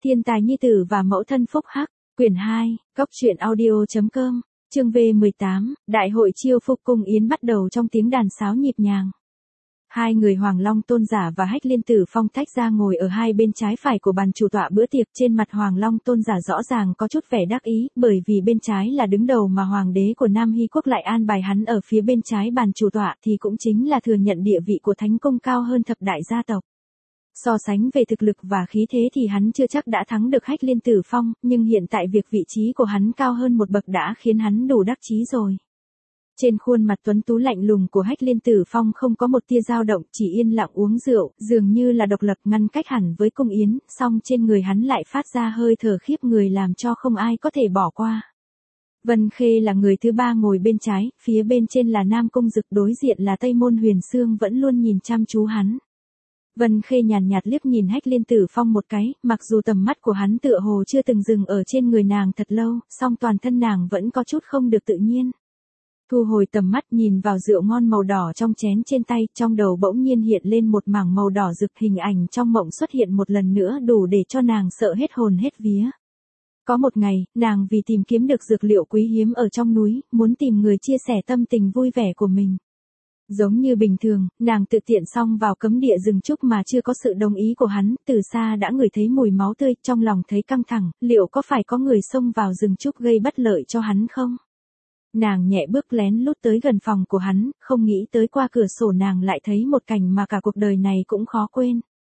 Thiên tài nhi tử và mẫu thân phúc hắc, quyển 2, Cốc truyện audio.com, chương V18, đại hội chiêu phục cung yến bắt đầu trong tiếng đàn sáo nhịp nhàng. Hai người Hoàng Long Tôn giả và Hách Liên Tử Phong tách ra ngồi ở hai bên trái phải của bàn chủ tọa bữa tiệc. Trên mặt Hoàng Long Tôn giả rõ ràng có chút vẻ đắc ý, bởi vì bên trái là đứng đầu mà hoàng đế của Nam Hy quốc lại an bài hắn ở phía bên trái bàn chủ tọa, thì cũng chính là thừa nhận địa vị của thánh cung cao hơn thập đại gia tộc. So sánh về thực lực và khí thế thì hắn chưa chắc đã thắng được Hách Liên Tử Phong, nhưng hiện tại việc vị trí của hắn cao hơn một bậc đã khiến hắn đủ đắc chí rồi. Trên khuôn mặt tuấn tú lạnh lùng của Hách Liên Tử Phong không có một tia dao động, chỉ yên lặng uống rượu, dường như là độc lập ngăn cách hẳn với cung yến, song trên người hắn lại phát ra hơi thở khiếp người làm cho không ai có thể bỏ qua. Vân Khê là người thứ ba ngồi bên trái, phía bên trên là Nam Cung Dực, đối diện là Tây Môn Huyền Sương vẫn luôn nhìn chăm chú hắn. Vân Khê nhàn nhạt liếc nhìn Hách Liên Tử Phong một cái, mặc dù tầm mắt của hắn tựa hồ chưa từng dừng ở trên người nàng thật lâu, song toàn thân nàng vẫn có chút không được tự nhiên. Thu hồi tầm mắt nhìn vào rượu ngon màu đỏ trong chén trên tay, trong đầu bỗng nhiên hiện lên một mảng màu đỏ rực, hình ảnh trong mộng xuất hiện một lần nữa đủ để cho nàng sợ hết hồn hết vía. Có một ngày, nàng vì tìm kiếm được dược liệu quý hiếm ở trong núi, muốn tìm người chia sẻ tâm tình vui vẻ của mình. Giống như bình thường, nàng tự tiện xông vào cấm địa rừng trúc mà chưa có sự đồng ý của hắn, từ xa đã ngửi thấy mùi máu tươi, trong lòng thấy căng thẳng, liệu có phải có người xông vào rừng trúc gây bất lợi cho hắn không? Nàng nhẹ bước lén lút tới gần phòng của hắn, không nghĩ tới qua cửa sổ nàng lại thấy một cảnh mà cả cuộc đời này cũng khó quên.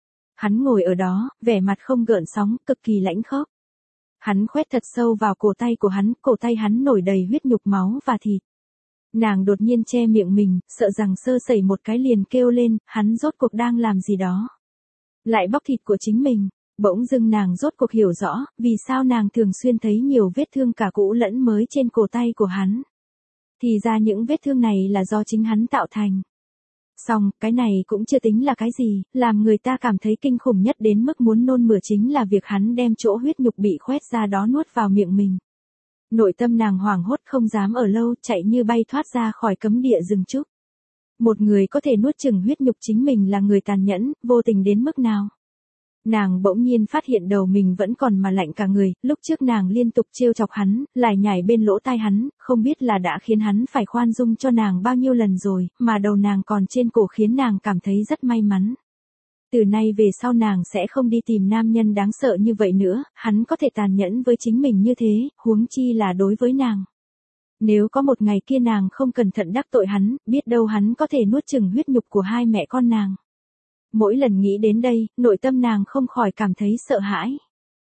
Hắn ngồi ở đó, vẻ mặt không gợn sóng, cực kỳ lãnh khốc. Hắn khoét thật sâu vào cổ tay của hắn, cổ tay hắn nổi đầy huyết nhục máu và thịt. Nàng đột nhiên che miệng mình, sợ rằng sơ sẩy một cái liền kêu lên, hắn rốt cuộc đang làm gì đó. Lại bóc thịt của chính mình. Bỗng dưng nàng rốt cuộc hiểu rõ, vì sao nàng thường xuyên thấy nhiều vết thương cả cũ lẫn mới trên cổ tay của hắn. Thì ra những vết thương này là do chính hắn tạo thành. Song, cái này cũng chưa tính là cái gì, làm người ta cảm thấy kinh khủng nhất đến mức muốn nôn mửa chính là việc hắn đem chỗ huyết nhục bị khoét ra đó nuốt vào miệng mình. Nội tâm nàng hoảng hốt không dám ở lâu, chạy như bay thoát ra khỏi cấm địa rừng trúc. Một người có thể nuốt chửng huyết nhục chính mình là người tàn nhẫn, vô tình đến mức nào. Nàng bỗng nhiên phát hiện đầu mình vẫn còn mà lạnh cả người, lúc trước nàng liên tục trêu chọc hắn, lải nhải bên lỗ tai hắn, không biết là đã khiến hắn phải khoan dung cho nàng bao nhiêu lần rồi, mà đầu nàng còn trên cổ khiến nàng cảm thấy rất may mắn. Từ nay về sau nàng sẽ không đi tìm nam nhân đáng sợ như vậy nữa, hắn có thể tàn nhẫn với chính mình như thế, huống chi là đối với nàng. Nếu có một ngày kia nàng không cẩn thận đắc tội hắn, biết đâu hắn có thể nuốt chửng huyết nhục của hai mẹ con nàng. Mỗi lần nghĩ đến đây, nội tâm nàng không khỏi cảm thấy sợ hãi.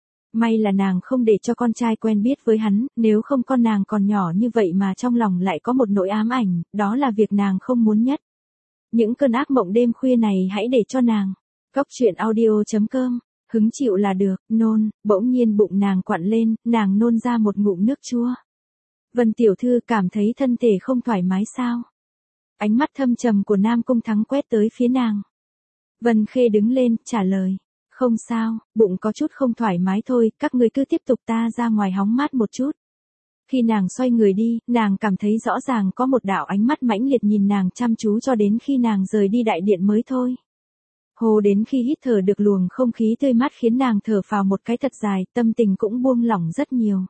May là nàng không để cho con trai quen biết với hắn, nếu không con nàng còn nhỏ như vậy mà trong lòng lại có một nỗi ám ảnh, đó là việc nàng không muốn nhất. Những cơn ác mộng đêm khuya này hãy để cho nàng. Cốc truyện audio.com, hứng chịu là được, nôn, bỗng nhiên bụng nàng quặn lên, nàng nôn ra một ngụm nước chua. Vân tiểu thư cảm thấy thân thể không thoải mái sao? Ánh mắt thâm trầm của Nam Cung Thắng quét tới phía nàng. Vân Khê đứng lên, trả lời. Không sao, bụng có chút không thoải mái thôi, các ngươi cứ tiếp tục, ta ra ngoài hóng mát một chút. Khi nàng xoay người đi, nàng cảm thấy rõ ràng có một đạo ánh mắt mãnh liệt nhìn nàng chăm chú cho đến khi nàng rời đi đại điện mới thôi. Hồ đến khi hít thở được luồng không khí tươi mát khiến nàng thở phào một cái thật dài, tâm tình cũng buông lỏng rất nhiều.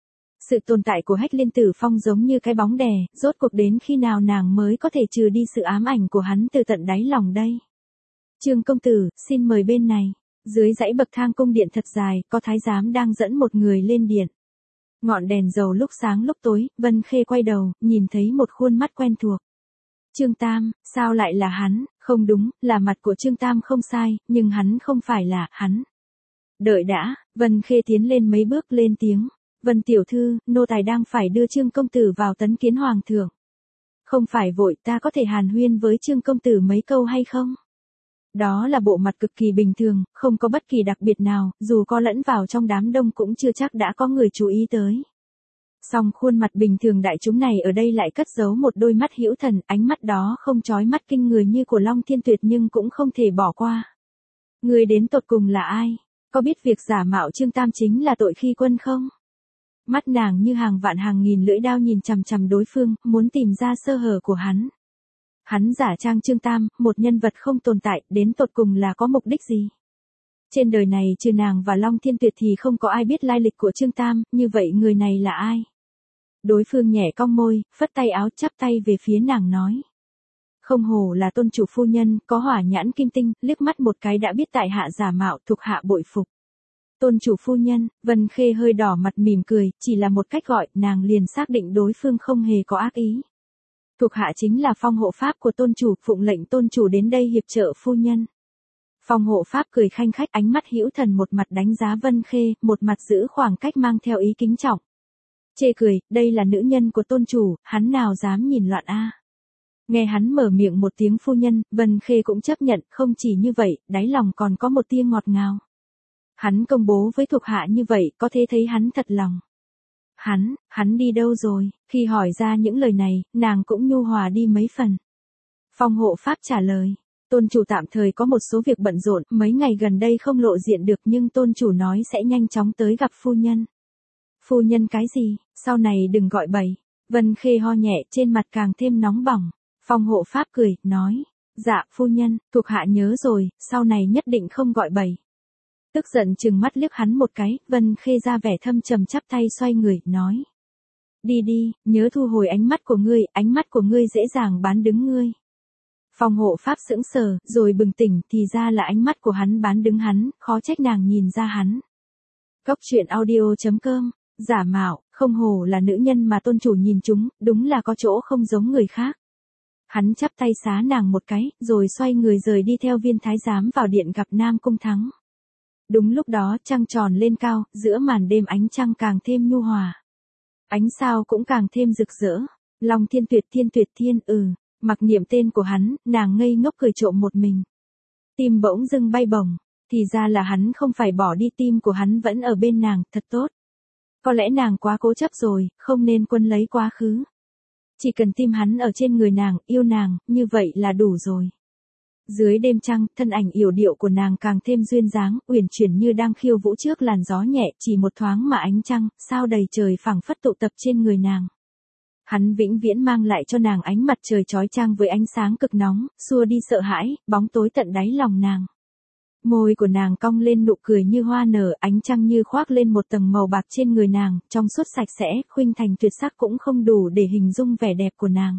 Sự tồn tại của Hách Liên Tử Phong giống như cái bóng đè, rốt cuộc đến khi nào nàng mới có thể trừ đi sự ám ảnh của hắn từ tận đáy lòng đây. Trương công tử, xin mời bên này. Dưới dãy bậc thang cung điện thật dài, có thái giám đang dẫn một người lên điện. Ngọn đèn dầu lúc sáng lúc tối, Vân Khê quay đầu, nhìn thấy một khuôn mắt quen thuộc. Trương Tam, sao lại là hắn? Không đúng, là mặt của Trương Tam không sai, nhưng hắn không phải là hắn. Đợi đã, Vân Khê tiến lên mấy bước lên tiếng. Vân tiểu thư, nô tài đang phải đưa Trương công tử vào tấn kiến hoàng thượng. Không phải vội, ta có thể hàn huyên với Trương công tử mấy câu hay không? Đó là bộ mặt cực kỳ bình thường, không có bất kỳ đặc biệt nào, dù có lẫn vào trong đám đông cũng chưa chắc đã có người chú ý tới. Song khuôn mặt bình thường đại chúng này ở đây lại cất giấu một đôi mắt hữu thần, ánh mắt đó không chói mắt kinh người như của Long Thiên Tuyệt nhưng cũng không thể bỏ qua. Người đến tột cùng là ai? Có biết việc giả mạo Trương Tam chính là tội khi quân không? Mắt nàng như hàng vạn hàng nghìn lưỡi đao nhìn chằm chằm đối phương, muốn tìm ra sơ hở của hắn. Hắn giả trang Trương Tam, một nhân vật không tồn tại, đến tột cùng là có mục đích gì? Trên đời này trừ nàng và Long Thiên Tuyệt thì không có ai biết lai lịch của Trương Tam, như vậy người này là ai? Đối phương nhẹ cong môi, phất tay áo chắp tay về phía nàng nói. Không hổ là tôn chủ phu nhân, có hỏa nhãn kim tinh, liếc mắt một cái đã biết tại hạ giả mạo, thuộc hạ bội phục. Tôn chủ phu nhân, Vân Khê hơi đỏ mặt mỉm cười, chỉ là một cách gọi, nàng liền xác định đối phương không hề có ác ý. Thuộc hạ chính là phong hộ pháp của tôn chủ, phụng lệnh tôn chủ đến đây hiệp trợ phu nhân. Phong hộ pháp cười khanh khách, ánh mắt hữu thần, một mặt đánh giá Vân Khê, một mặt giữ khoảng cách mang theo ý kính trọng. Chê cười, đây là nữ nhân của tôn chủ, hắn nào dám nhìn loạn a. Nghe hắn mở miệng một tiếng phu nhân, Vân Khê cũng chấp nhận, không chỉ như vậy, đáy lòng còn có một tia ngọt ngào. Hắn công bố với thuộc hạ như vậy, có thể thấy hắn thật lòng. Hắn đi đâu rồi? Khi hỏi ra những lời này, nàng cũng nhu hòa đi mấy phần. Phong hộ pháp trả lời, tôn chủ tạm thời có một số việc bận rộn, mấy ngày gần đây không lộ diện được, nhưng tôn chủ nói sẽ nhanh chóng tới gặp phu nhân. Phu nhân cái gì? Sau này đừng gọi bậy. Vân Khê ho nhẹ, trên mặt càng thêm nóng bỏng. Phong hộ pháp cười, nói, dạ phu nhân, thuộc hạ nhớ rồi, sau này nhất định không gọi bậy. Tức giận trừng mắt liếc hắn một cái, Vân Khê ra vẻ thâm trầm chắp tay xoay người, nói. Đi đi, nhớ thu hồi ánh mắt của ngươi, ánh mắt của ngươi dễ dàng bán đứng ngươi. Phong hộ pháp sững sờ, rồi bừng tỉnh, thì ra là ánh mắt của hắn bán đứng hắn, khó trách nàng nhìn ra hắn. Góc truyện audio.com, giả mạo, không hổ là nữ nhân mà tôn chủ nhìn chúng, đúng là có chỗ không giống người khác. Hắn chắp tay xá nàng một cái, rồi xoay người rời đi theo viên thái giám vào điện gặp Nam Cung Thắng. Đúng lúc đó trăng tròn lên cao, giữa màn đêm ánh trăng càng thêm nhu hòa. Ánh sao cũng càng thêm rực rỡ. Long Thiên Tuyệt Thiên, mặc niệm tên của hắn, nàng ngây ngốc cười trộm một mình. Tim bỗng dưng bay bổng, thì ra là hắn không phải bỏ đi, tim của hắn vẫn ở bên nàng, thật tốt. Có lẽ nàng quá cố chấp rồi, không nên quân lấy quá khứ. Chỉ cần tim hắn ở trên người nàng, yêu nàng, như vậy là đủ rồi. Dưới đêm trăng, thân ảnh yểu điệu của nàng càng thêm duyên dáng, uyển chuyển như đang khiêu vũ trước làn gió nhẹ, chỉ một thoáng mà ánh trăng, sao đầy trời phẳng phất tụ tập trên người nàng. Hắn vĩnh viễn mang lại cho nàng ánh mặt trời chói chang với ánh sáng cực nóng, xua đi sợ hãi, bóng tối tận đáy lòng nàng. Môi của nàng cong lên nụ cười như hoa nở, ánh trăng như khoác lên một tầng màu bạc trên người nàng, trong suốt sạch sẽ, khuynh thành tuyệt sắc cũng không đủ để hình dung vẻ đẹp của nàng.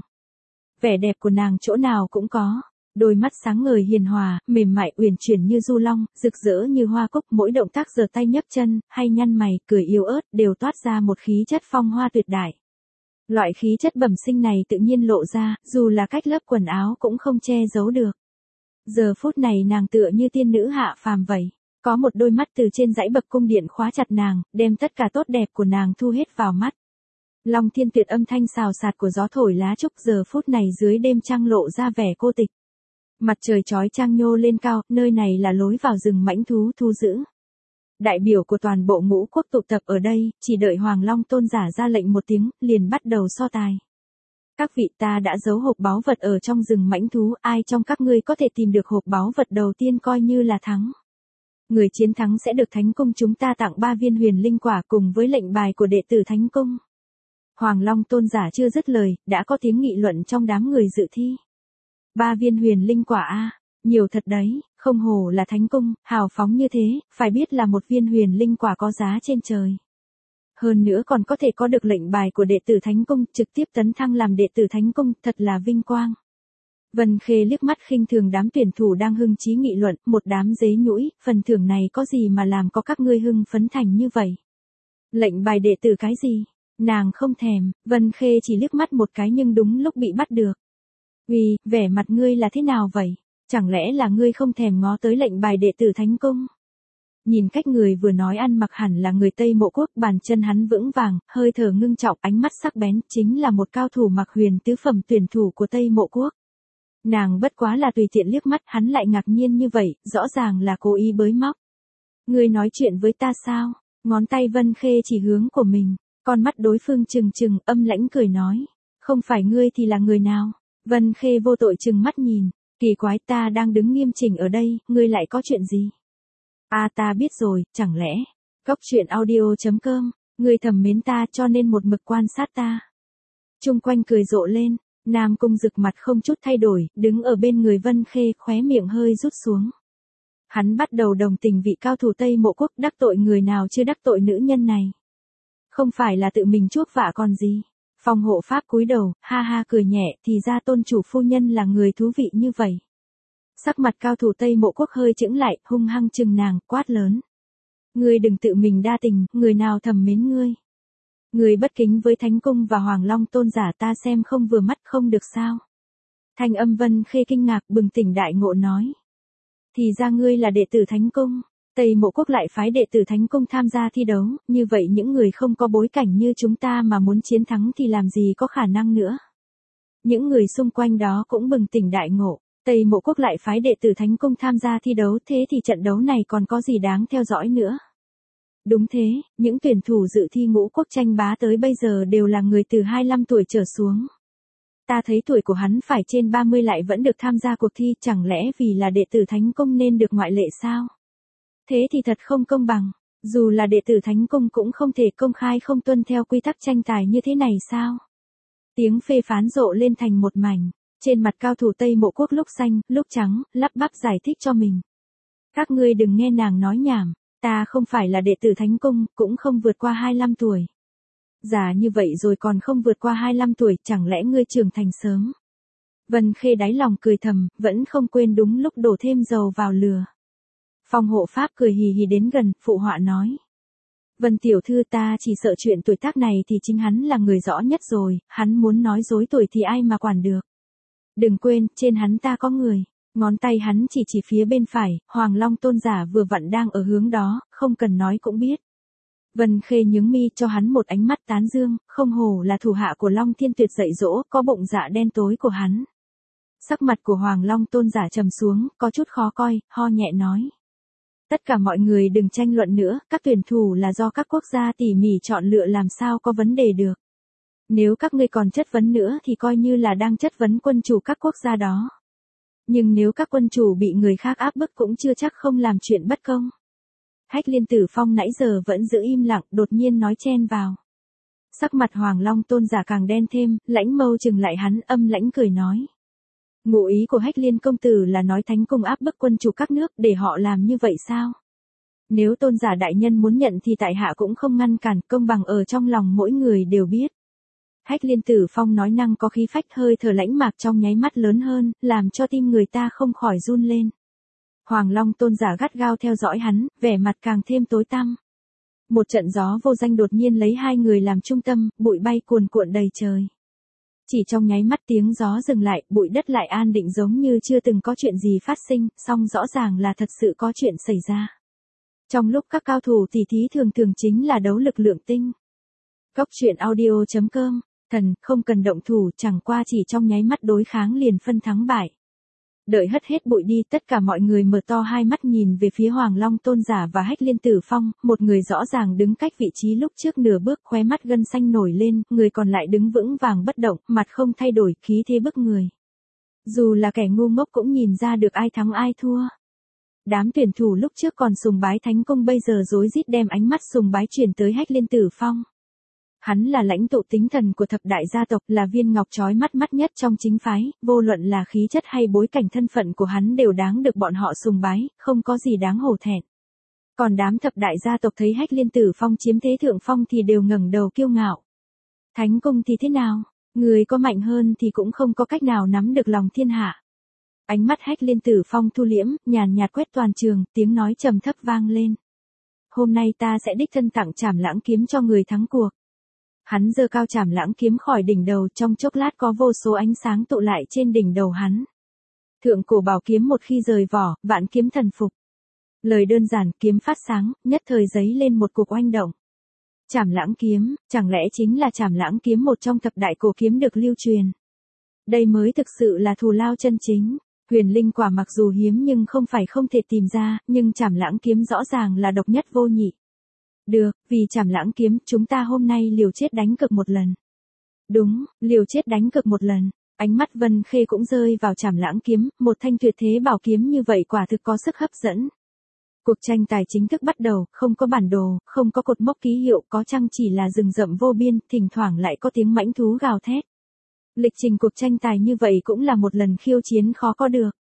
Vẻ đẹp của nàng chỗ nào cũng có. Đôi mắt sáng ngời hiền hòa, mềm mại uyển chuyển như du long, rực rỡ như hoa cúc, mỗi động tác giơ tay nhấc chân, hay nhăn mày, cười yếu ớt, đều toát ra một khí chất phong hoa tuyệt đại. Loại khí chất bẩm sinh này tự nhiên lộ ra, dù là cách lớp quần áo cũng không che giấu được. Giờ phút này nàng tựa như tiên nữ hạ phàm vậy. Có một đôi mắt từ trên dãy bậc cung điện khóa chặt nàng, đem tất cả tốt đẹp của nàng thu hết vào mắt. Long Thiên Tuyệt, âm thanh xào xạc của gió thổi lá trúc giờ phút này dưới đêm trăng lộ ra vẻ cô tịch. Mặt trời chói chang nhô lên cao, nơi này là lối vào rừng mãnh thú thu giữ. Đại biểu của toàn bộ ngũ quốc tụ tập ở đây, chỉ đợi Hoàng Long tôn giả ra lệnh một tiếng, liền bắt đầu so tài. Các vị, ta đã giấu hộp báu vật ở trong rừng mãnh thú, ai trong các ngươi có thể tìm được hộp báu vật đầu tiên coi như là thắng. Người chiến thắng sẽ được Thánh Cung chúng ta tặng 3 viên huyền linh quả cùng với lệnh bài của đệ tử Thánh Cung. Hoàng Long tôn giả chưa dứt lời, đã có tiếng nghị luận trong đám người dự thi. 3 viên huyền linh quả a, nhiều thật đấy, không hổ là Thánh Cung, hào phóng như thế, phải biết là một viên huyền linh quả có giá trên trời. Hơn nữa còn có thể có được lệnh bài của đệ tử Thánh Cung, trực tiếp tấn thăng làm đệ tử Thánh Cung, thật là vinh quang. Vân Khê liếc mắt khinh thường đám tuyển thủ đang hưng chí nghị luận, một đám dế nhũi, phần thưởng này có gì mà làm có các ngươi hưng phấn thành như vậy. Lệnh bài đệ tử cái gì? Nàng không thèm, Vân Khê chỉ liếc mắt một cái nhưng đúng lúc bị bắt được. Uy, vẻ mặt ngươi là thế nào vậy? Chẳng lẽ là ngươi không thèm ngó tới lệnh bài đệ tử Thánh Cung? Nhìn cách người vừa nói ăn mặc hẳn là người Tây Mộ Quốc, bàn chân hắn vững vàng, hơi thở ngưng trọng, ánh mắt sắc bén, chính là một cao thủ mặc huyền tứ phẩm tuyển thủ của Tây Mộ Quốc. Nàng bất quá là tùy tiện liếc mắt, hắn lại ngạc nhiên như vậy, rõ ràng là cố ý bới móc. Ngươi nói chuyện với ta sao? Ngón tay Vân Khê chỉ hướng của mình, con mắt đối phương trừng trừng, âm lãnh cười nói. Không phải ngươi thì là người nào? Vân Khê vô tội trừng mắt nhìn, kỳ quái, ta đang đứng nghiêm chỉnh ở đây, ngươi lại có chuyện gì? Ta biết rồi, chẳng lẽ, Góc truyện audio.com, ngươi thầm mến ta cho nên một mực quan sát ta. Chung quanh cười rộ lên, Nam Cung Dực mặt không chút thay đổi, đứng ở bên người Vân Khê, khóe miệng hơi rút xuống. Hắn bắt đầu đồng tình vị cao thủ Tây Mộ Quốc, đắc tội người nào chưa đắc tội nữ nhân này. Không phải là tự mình chuốc vạ còn gì. Phong hộ pháp cúi đầu, ha ha cười nhẹ, thì ra tôn chủ phu nhân là người thú vị như vậy. Sắc mặt cao thủ Tây Mộ Quốc hơi chững lại, hung hăng chừng nàng, quát lớn. Ngươi đừng tự mình đa tình, người nào thầm mến ngươi. Ngươi bất kính với Thánh Cung và Hoàng Long tôn giả, ta xem không vừa mắt, không được sao. Thanh âm Vân Khê kinh ngạc bừng tỉnh đại ngộ nói. Thì ra ngươi là đệ tử Thánh Cung. Tây Mộ Quốc lại phái đệ tử Thánh Cung tham gia thi đấu, như vậy những người không có bối cảnh như chúng ta mà muốn chiến thắng thì làm gì có khả năng nữa. Những người xung quanh đó cũng bừng tỉnh đại ngộ. Tây Mộ Quốc lại phái đệ tử Thánh Cung tham gia thi đấu, thế thì trận đấu này còn có gì đáng theo dõi nữa. Đúng thế, những tuyển thủ dự thi ngũ quốc tranh bá tới bây giờ đều là người từ 25 tuổi trở xuống. Ta thấy tuổi của hắn phải trên 30 lại vẫn được tham gia cuộc thi, chẳng lẽ vì là đệ tử Thánh Cung nên được ngoại lệ sao? Thế thì thật không công bằng, dù là đệ tử Thánh Cung cũng không thể công khai không tuân theo quy tắc tranh tài như thế này sao? Tiếng phê phán rộ lên thành một mảnh, trên mặt cao thủ Tây Mộ Quốc lúc xanh, lúc trắng, lắp bắp giải thích cho mình. Các ngươi đừng nghe nàng nói nhảm, ta không phải là đệ tử Thánh Cung, cũng không vượt qua 25 tuổi. Già như vậy rồi còn không vượt qua 25 tuổi, chẳng lẽ ngươi trưởng thành sớm? Vân Khê đáy lòng cười thầm, vẫn không quên đúng lúc đổ thêm dầu vào lửa. Phong hộ pháp cười hì hì đến gần, phụ họa nói. Vân tiểu thư, ta chỉ sợ chuyện tuổi tác này thì chính hắn là người rõ nhất rồi, hắn muốn nói dối tuổi thì ai mà quản được. Đừng quên, trên hắn ta có người. Ngón tay hắn chỉ phía bên phải, Hoàng Long tôn giả vừa vặn đang ở hướng đó, không cần nói cũng biết. Vân Khê nhướng mi cho hắn một ánh mắt tán dương, không hổ là thủ hạ của Long Thiên Tuyệt dạy dỗ, có bụng dạ đen tối của hắn. Sắc mặt của Hoàng Long tôn giả trầm xuống, có chút khó coi, ho nhẹ nói. Tất cả mọi người đừng tranh luận nữa, các tuyển thủ là do các quốc gia tỉ mỉ chọn lựa, làm sao có vấn đề được. Nếu các ngươi còn chất vấn nữa thì coi như là đang chất vấn quân chủ các quốc gia đó. Nhưng nếu các quân chủ bị người khác áp bức cũng chưa chắc không làm chuyện bất công. Hách Liên Tử Phong nãy giờ vẫn giữ im lặng, đột nhiên nói chen vào. Sắc mặt Hoàng Long tôn giả càng đen thêm, lãnh mâu chừng lại hắn, âm lãnh cười nói. Ngụ ý của Hách Liên công tử là nói Thánh Cung áp bức quân chủ các nước để họ làm như vậy sao? Nếu tôn giả đại nhân muốn nhận thì tại hạ cũng không ngăn cản, công bằng ở trong lòng mỗi người đều biết. Hách Liên Tử Phong nói năng có khí phách, hơi thở lãnh mạc trong nháy mắt lớn hơn, làm cho tim người ta không khỏi run lên. Hoàng Long tôn giả gắt gao theo dõi hắn, vẻ mặt càng thêm tối tăm. Một trận gió vô danh đột nhiên lấy hai người làm trung tâm, bụi bay cuồn cuộn đầy trời. Chỉ trong nháy mắt tiếng gió dừng lại, bụi đất lại an định giống như chưa từng có chuyện gì phát sinh, song rõ ràng là thật sự có chuyện xảy ra. Trong lúc các cao thủ tỉ thí thường chính là đấu lực lượng tinh. Góc truyện audio.com, thần, không cần động thủ, chẳng qua chỉ trong nháy mắt đối kháng liền phân thắng bại. Đợi hất hết bụi đi, tất cả mọi người mở to hai mắt nhìn về phía Hoàng Long tôn giả và Hách Liên Tử Phong, một người rõ ràng đứng cách vị trí lúc trước nửa bước, khóe mắt gân xanh nổi lên, người còn lại đứng vững vàng bất động, mặt không thay đổi, khí thế bức người. Dù là kẻ ngu ngốc cũng nhìn ra được ai thắng ai thua. Đám tuyển thủ lúc trước còn sùng bái Thánh Cung bây giờ rối rít đem ánh mắt sùng bái chuyển tới Hách Liên Tử Phong. Hắn là lãnh tụ tính thần của thập đại gia tộc, là viên ngọc chói mắt nhất trong chính phái, vô luận là khí chất hay bối cảnh thân phận của hắn đều đáng được bọn họ sùng bái, không có gì đáng hổ thẹn. Còn đám thập đại gia tộc thấy Hách Liên Tử Phong chiếm thế thượng phong thì đều ngẩng đầu kiêu ngạo. Thánh Cung thì thế nào? Người có mạnh hơn thì cũng không có cách nào nắm được lòng thiên hạ. Ánh mắt Hách Liên Tử Phong thu liễm, nhàn nhạt quét toàn trường, tiếng nói trầm thấp vang lên. Hôm nay ta sẽ đích thân tặng Trảm Lãng kiếm cho người thắng cuộc. Hắn giơ cao Trảm Lãng kiếm khỏi đỉnh đầu, trong chốc lát có vô số ánh sáng tụ lại trên đỉnh đầu hắn. Thượng cổ bảo kiếm một khi rời vỏ, vạn kiếm thần phục. Lời đơn giản, kiếm phát sáng, nhất thời giấy lên một cuộc oanh động. Trảm Lãng kiếm, chẳng lẽ chính là Trảm Lãng kiếm, một trong thập đại cổ kiếm được lưu truyền. Đây mới thực sự là thù lao chân chính. Huyền linh quả mặc dù hiếm nhưng không phải không thể tìm ra, nhưng Trảm Lãng kiếm rõ ràng là độc nhất vô nhị. Được, vì Trảm Lãng kiếm, chúng ta hôm nay liều chết đánh cược một lần. Đúng, liều chết đánh cược một lần. Ánh mắt Vân Khê cũng rơi vào Trảm Lãng kiếm, một thanh tuyệt thế bảo kiếm như vậy quả thực có sức hấp dẫn. Cuộc tranh tài chính thức bắt đầu, không có bản đồ, không có cột mốc ký hiệu, có chăng chỉ là rừng rậm vô biên, thỉnh thoảng lại có tiếng mãnh thú gào thét. Lịch trình cuộc tranh tài như vậy cũng là một lần khiêu chiến khó có được.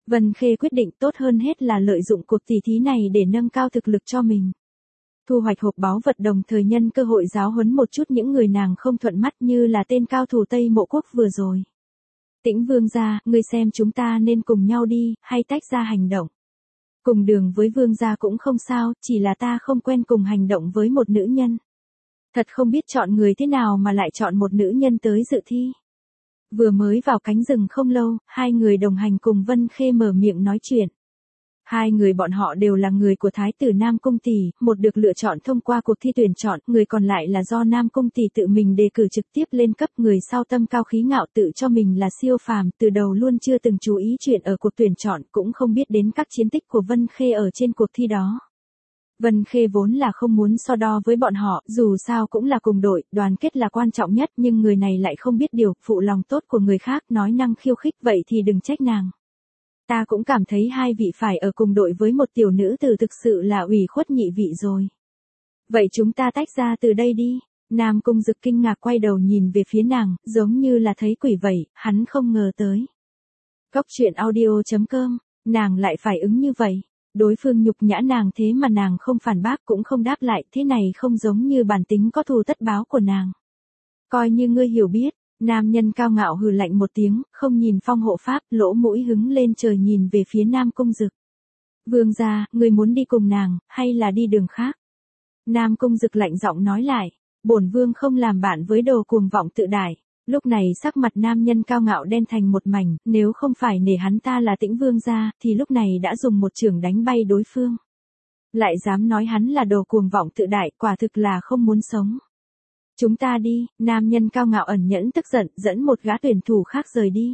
Vân Khê quyết định tốt hơn hết là lợi dụng cuộc tỷ thí này để nâng cao thực lực cho mình. Thu hoạch hộp báu vật đồng thời nhân cơ hội giáo huấn một chút những người nàng không thuận mắt như là tên cao thủ Tây Mộ Quốc vừa rồi. Tĩnh Vương gia, ngươi xem chúng ta nên cùng nhau đi, hay tách ra hành động. Cùng đường với Vương gia cũng không sao, chỉ là ta không quen cùng hành động với một nữ nhân. Thật không biết chọn người thế nào mà lại chọn một nữ nhân tới dự thi. Vừa mới vào cánh rừng không lâu, hai người đồng hành cùng Vân Khê mở miệng nói chuyện. Hai người bọn họ đều là người của Thái tử Nam Cung Tỷ, một được lựa chọn thông qua cuộc thi tuyển chọn, người còn lại là do Nam Cung Tỷ tự mình đề cử trực tiếp lên cấp, người sau tâm cao khí ngạo tự cho mình là siêu phàm, từ đầu luôn chưa từng chú ý chuyện ở cuộc tuyển chọn, cũng không biết đến các chiến tích của Vân Khê ở trên cuộc thi đó. Vân Khê vốn là không muốn so đo với bọn họ, dù sao cũng là cùng đội, đoàn kết là quan trọng nhất, nhưng người này lại không biết điều, phụ lòng tốt của người khác, nói năng khiêu khích, vậy thì đừng trách nàng. Ta cũng cảm thấy hai vị phải ở cùng đội với một tiểu nữ tử thực sự là ủy khuất nhị vị rồi. Vậy chúng ta tách ra từ đây đi. Nam Cung Dực kinh ngạc quay đầu nhìn về phía nàng, giống như là thấy quỷ vậy, hắn không ngờ tới. Cốc truyện audio.com, nàng lại phải ứng như vậy. Đối phương nhục nhã nàng thế mà nàng không phản bác cũng không đáp lại, thế này không giống như bản tính có thù tất báo của nàng. Coi như ngươi hiểu biết. Nam nhân cao ngạo hừ lạnh một tiếng, không nhìn Phong hộ pháp, lỗ mũi hứng lên trời nhìn về phía Nam Cung Dực. Vương gia, người muốn đi cùng nàng, hay là đi đường khác? Nam Cung Dực lạnh giọng nói lại, bổn vương không làm bạn với đồ cuồng vọng tự đại. Lúc này sắc mặt nam nhân cao ngạo đen thành một mảnh, nếu không phải nể hắn ta là Tĩnh Vương gia, thì lúc này đã dùng một chưởng đánh bay đối phương. Lại dám nói hắn là đồ cuồng vọng tự đại, quả thực là không muốn sống. Chúng ta đi, nam nhân cao ngạo ẩn nhẫn tức giận, dẫn một gã tuyển thủ khác rời đi.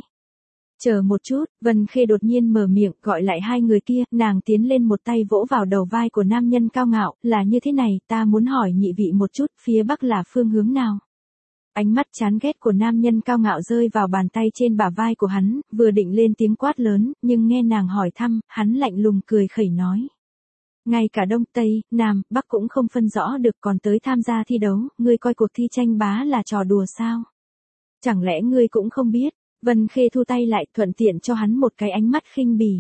Chờ một chút, Vân Khê đột nhiên mở miệng, gọi lại hai người kia, nàng tiến lên một tay vỗ vào đầu vai của nam nhân cao ngạo, là như thế này, ta muốn hỏi nhị vị một chút, phía bắc là phương hướng nào? Ánh mắt chán ghét của nam nhân cao ngạo rơi vào bàn tay trên bả vai của hắn, vừa định lên tiếng quát lớn, nhưng nghe nàng hỏi thăm, hắn lạnh lùng cười khẩy nói. Ngay cả Đông Tây, Nam, Bắc cũng không phân rõ được còn tới tham gia thi đấu, ngươi coi cuộc thi tranh bá là trò đùa sao? Chẳng lẽ ngươi cũng không biết? Vân Khê thu tay lại thuận tiện cho hắn một cái ánh mắt khinh bỉ.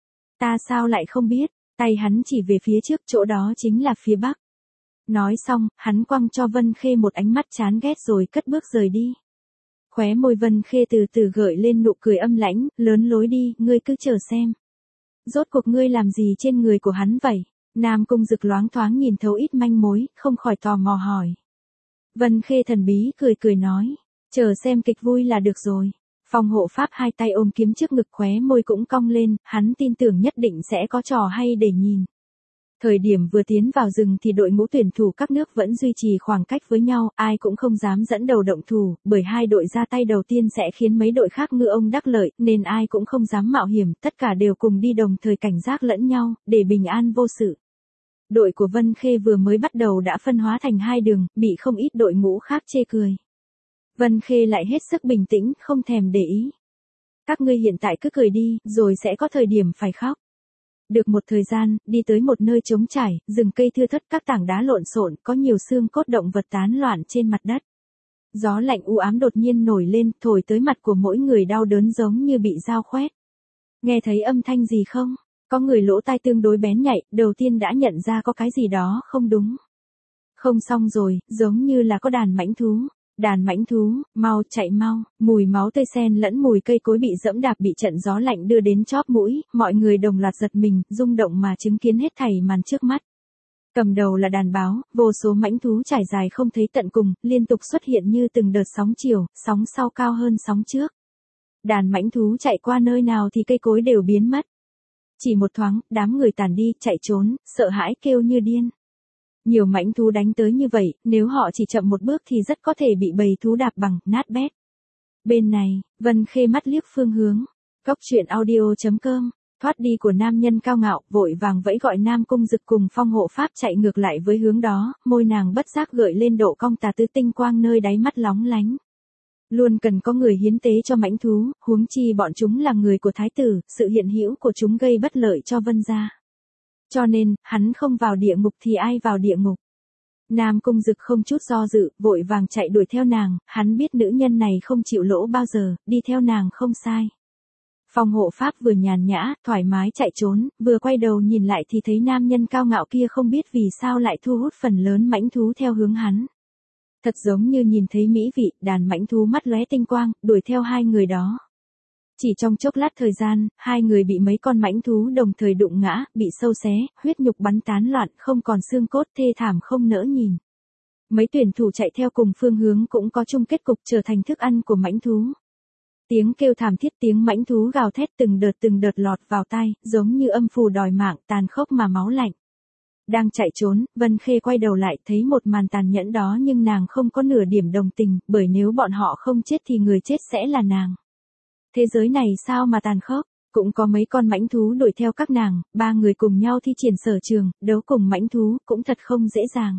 Ta sao lại không biết, tay hắn chỉ về phía trước chỗ đó chính là phía Bắc. Nói xong, hắn quăng cho Vân Khê một ánh mắt chán ghét rồi cất bước rời đi. Khóe môi Vân Khê từ từ gợi lên nụ cười âm lãnh, lớn lối đi, ngươi cứ chờ xem. Rốt cuộc ngươi làm gì trên người của hắn vậy? Nam Cung Dực loáng thoáng nhìn thấu ít manh mối, không khỏi tò mò hỏi. Vân Khê thần bí cười cười nói, chờ xem kịch vui là được rồi. Phong hộ pháp hai tay ôm kiếm trước ngực khóe môi cũng cong lên, hắn tin tưởng nhất định sẽ có trò hay để nhìn. Thời điểm vừa tiến vào rừng thì đội ngũ tuyển thủ các nước vẫn duy trì khoảng cách với nhau, ai cũng không dám dẫn đầu động thủ, bởi hai đội ra tay đầu tiên sẽ khiến mấy đội khác ngư ông đắc lợi, nên ai cũng không dám mạo hiểm, tất cả đều cùng đi đồng thời cảnh giác lẫn nhau, để bình an vô sự. Đội của Vân Khê vừa mới bắt đầu đã phân hóa thành hai đường, bị không ít đội ngũ khác chê cười. Vân Khê lại hết sức bình tĩnh, không thèm để ý. Các ngươi hiện tại cứ cười đi, rồi sẽ có thời điểm phải khóc. Được một thời gian, đi tới một nơi trống trải, rừng cây thưa thớt, các tảng đá lộn xộn, có nhiều xương cốt động vật tán loạn trên mặt đất. Gió lạnh u ám đột nhiên nổi lên, thổi tới mặt của mỗi người đau đớn giống như bị dao khoét. Nghe thấy âm thanh gì không? Có người lỗ tai tương đối bén nhạy, đầu tiên đã nhận ra có cái gì đó không đúng. Không xong rồi, giống như là có đàn mãnh thú. Đàn mãnh thú, mau chạy mau, mùi máu tươi xen lẫn mùi cây cối bị dẫm đạp bị trận gió lạnh đưa đến chóp mũi, mọi người đồng loạt giật mình, rung động mà chứng kiến hết thảy màn trước mắt. Cầm đầu là đàn báo, vô số mãnh thú trải dài không thấy tận cùng, liên tục xuất hiện như từng đợt sóng chiều, sóng sau cao hơn sóng trước. Đàn mãnh thú chạy qua nơi nào thì cây cối đều biến mất. Chỉ một thoáng, đám người tàn đi, chạy trốn, sợ hãi kêu như điên. Nhiều mãnh thú đánh tới như vậy, nếu họ chỉ chậm một bước thì rất có thể bị bầy thú đạp bằng, nát bét. Bên này, Vân Khê mắt liếc phương hướng. Cốc truyện audio.com, thoát đi của nam nhân cao ngạo, vội vàng vẫy gọi Nam Cung Dực cùng Phong hộ pháp chạy ngược lại với hướng đó, môi nàng bất giác gợi lên độ cong tà tứ tinh quang nơi đáy mắt lóng lánh. Luôn cần có người hiến tế cho mãnh thú, huống chi bọn chúng là người của thái tử, sự hiện hữu của chúng gây bất lợi cho Vân gia. Cho nên, hắn không vào địa ngục thì ai vào địa ngục. Nam Cung Dực không chút do dự, vội vàng chạy đuổi theo nàng, hắn biết nữ nhân này không chịu lỗ bao giờ, đi theo nàng không sai. Phong hộ pháp vừa nhàn nhã, thoải mái chạy trốn, vừa quay đầu nhìn lại thì thấy nam nhân cao ngạo kia không biết vì sao lại thu hút phần lớn mãnh thú theo hướng hắn. Thật giống như nhìn thấy mỹ vị, đàn mãnh thú mắt lóe tinh quang, đuổi theo hai người đó. Chỉ trong chốc lát thời gian, hai người bị mấy con mãnh thú đồng thời đụng ngã, bị sâu xé, huyết nhục bắn tán loạn, không còn xương cốt, thê thảm không nỡ nhìn. Mấy tuyển thủ chạy theo cùng phương hướng cũng có chung kết cục trở thành thức ăn của mãnh thú. Tiếng kêu thảm thiết, tiếng mãnh thú gào thét từng đợt lọt vào tai, giống như âm phù đòi mạng, tàn khốc mà máu lạnh. Đang chạy trốn, Vân Khê quay đầu lại thấy một màn tàn nhẫn đó nhưng nàng không có nửa điểm đồng tình, bởi nếu bọn họ không chết thì người chết sẽ là nàng. Thế giới này sao mà tàn khốc, cũng có mấy con mãnh thú đuổi theo các nàng, ba người cùng nhau thi triển sở trường, đấu cùng mãnh thú, cũng thật không dễ dàng.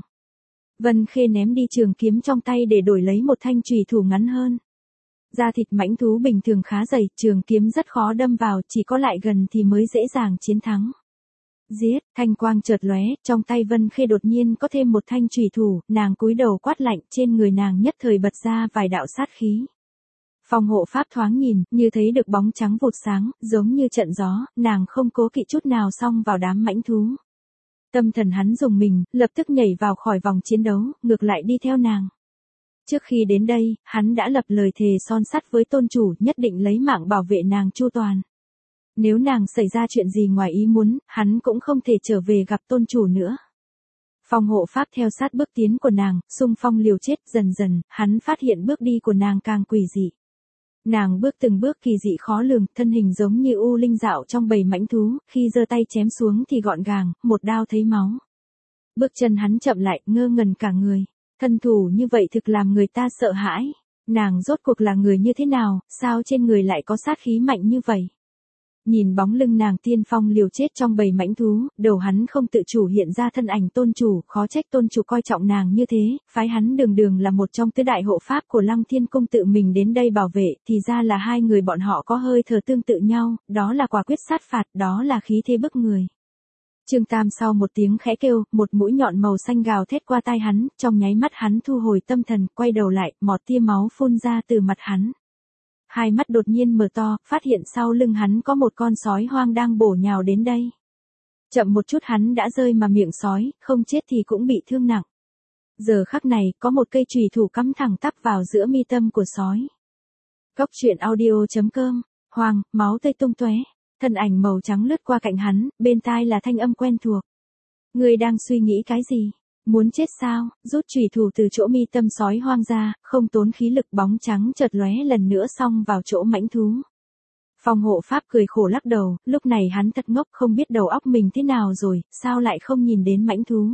Vân Khê ném đi trường kiếm trong tay để đổi lấy một thanh chùy thủ ngắn hơn. Da thịt mãnh thú bình thường khá dày, trường kiếm rất khó đâm vào, chỉ có lại gần thì mới dễ dàng chiến thắng. Giết, thanh quang chợt lóe, trong tay Vân Khê đột nhiên có thêm một thanh chùy thủ, nàng cúi đầu quát lạnh, trên người nàng nhất thời bật ra vài đạo sát khí. Phong hộ pháp thoáng nhìn, như thấy được bóng trắng vụt sáng, giống như trận gió, nàng không cố kỵ chút nào xông vào đám mãnh thú. Tâm thần hắn dùng mình, lập tức nhảy vào khỏi vòng chiến đấu, ngược lại đi theo nàng. Trước khi đến đây, hắn đã lập lời thề son sắt với tôn chủ nhất định lấy mạng bảo vệ nàng chu toàn. Nếu nàng xảy ra chuyện gì ngoài ý muốn, hắn cũng không thể trở về gặp tôn chủ nữa. Phong hộ pháp theo sát bước tiến của nàng, xung phong liều chết, dần dần, hắn phát hiện bước đi của nàng càng quỷ dị. Nàng bước từng bước kỳ dị khó lường, thân hình giống như u linh dạo trong bầy mãnh thú, khi giơ tay chém xuống thì gọn gàng, một đao thấy máu. Bước chân hắn chậm lại, ngơ ngẩn cả người. Thân thủ như vậy thực làm người ta sợ hãi. Nàng rốt cuộc là người như thế nào, sao trên người lại có sát khí mạnh như vậy? Nhìn bóng lưng nàng tiên phong liều chết trong bầy mãnh thú, đầu hắn không tự chủ hiện ra thân ảnh tôn chủ, khó trách tôn chủ coi trọng nàng như thế, phái hắn đường đường là một trong tứ đại hộ pháp của Lăng Thiên Cung tự mình đến đây bảo vệ, thì ra là hai người bọn họ có hơi thở tương tự nhau, đó là quả quyết sát phạt, đó là khí thế bức người. Trương Tam sau một tiếng khẽ kêu, một mũi nhọn màu xanh gào thét qua tai hắn, trong nháy mắt hắn thu hồi tâm thần, quay đầu lại, một tia máu phun ra từ mặt hắn. Hai mắt đột nhiên mở to, phát hiện sau lưng hắn có một con sói hoang đang bổ nhào đến đây. Chậm một chút hắn đã rơi mà miệng sói, không chết thì cũng bị thương nặng. Giờ khắc này, có một cây chùy thủ cắm thẳng tắp vào giữa mi tâm của sói. Góc truyện audio.com, Hoàng, máu tươi tung tóe. Thân ảnh màu trắng lướt qua cạnh hắn, bên tai là thanh âm quen thuộc. Ngươi đang suy nghĩ cái gì? Muốn chết sao? Rút chùy thủ từ chỗ mi tâm sói hoang ra, không tốn khí lực, bóng trắng chợt lóe lần nữa xông vào chỗ mãnh thú. Phong hộ pháp cười khổ lắc đầu, lúc này hắn thật ngốc, không biết đầu óc mình thế nào rồi, sao lại không nhìn đến mãnh thú.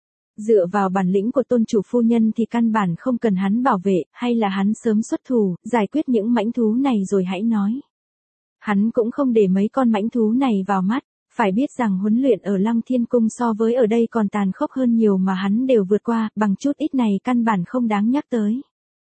Dựa vào bản lĩnh của tôn chủ phu nhân thì căn bản không cần hắn bảo vệ, hay là hắn sớm xuất thủ, giải quyết những mãnh thú này rồi hãy nói. Hắn cũng không để mấy con mãnh thú này vào mắt, phải biết rằng huấn luyện ở Lăng Thiên Cung so với ở đây còn tàn khốc hơn nhiều mà hắn đều vượt qua, bằng chút ít này căn bản không đáng nhắc tới.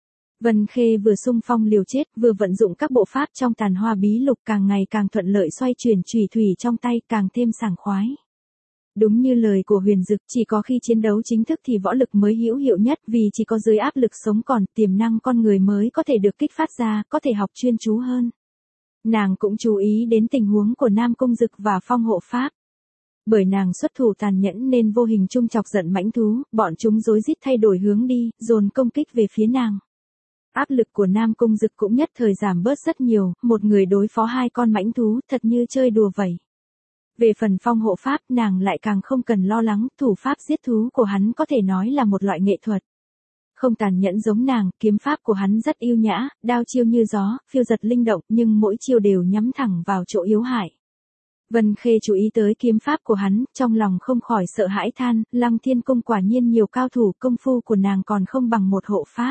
Vân Khê vừa xung phong liều chết, vừa vận dụng các bộ pháp trong Tàn Hoa Bí Lục, càng ngày càng thuận lợi, xoay chuyển chùy thủy trong tay càng thêm sảng khoái. Đúng như lời của Huyền Dực, chỉ có khi chiến đấu chính thức thì võ lực mới hữu hiệu nhất, vì chỉ có dưới áp lực sống còn, tiềm năng con người mới có thể được kích phát ra, có thể học chuyên chú hơn. Nàng cũng chú ý đến tình huống của Nam Cung Dực và Phong hộ pháp. Bởi nàng xuất thủ tàn nhẫn nên vô hình chung chọc giận mãnh thú, bọn chúng rối rít thay đổi hướng đi, dồn công kích về phía nàng. Áp lực của Nam Cung Dực cũng nhất thời giảm bớt rất nhiều, một người đối phó hai con mãnh thú, thật như chơi đùa vậy. Về phần Phong hộ pháp, nàng lại càng không cần lo lắng, thủ pháp giết thú của hắn có thể nói là một loại nghệ thuật. Không tàn nhẫn giống nàng, kiếm pháp của hắn rất yêu nhã, đao chiêu như gió, phiêu giật linh động, nhưng mỗi chiêu đều nhắm thẳng vào chỗ yếu hại. Vân Khê chú ý tới kiếm pháp của hắn, trong lòng không khỏi sợ hãi than, Lăng Thiên Cung quả nhiên nhiều cao thủ, công phu của nàng còn không bằng một hộ pháp.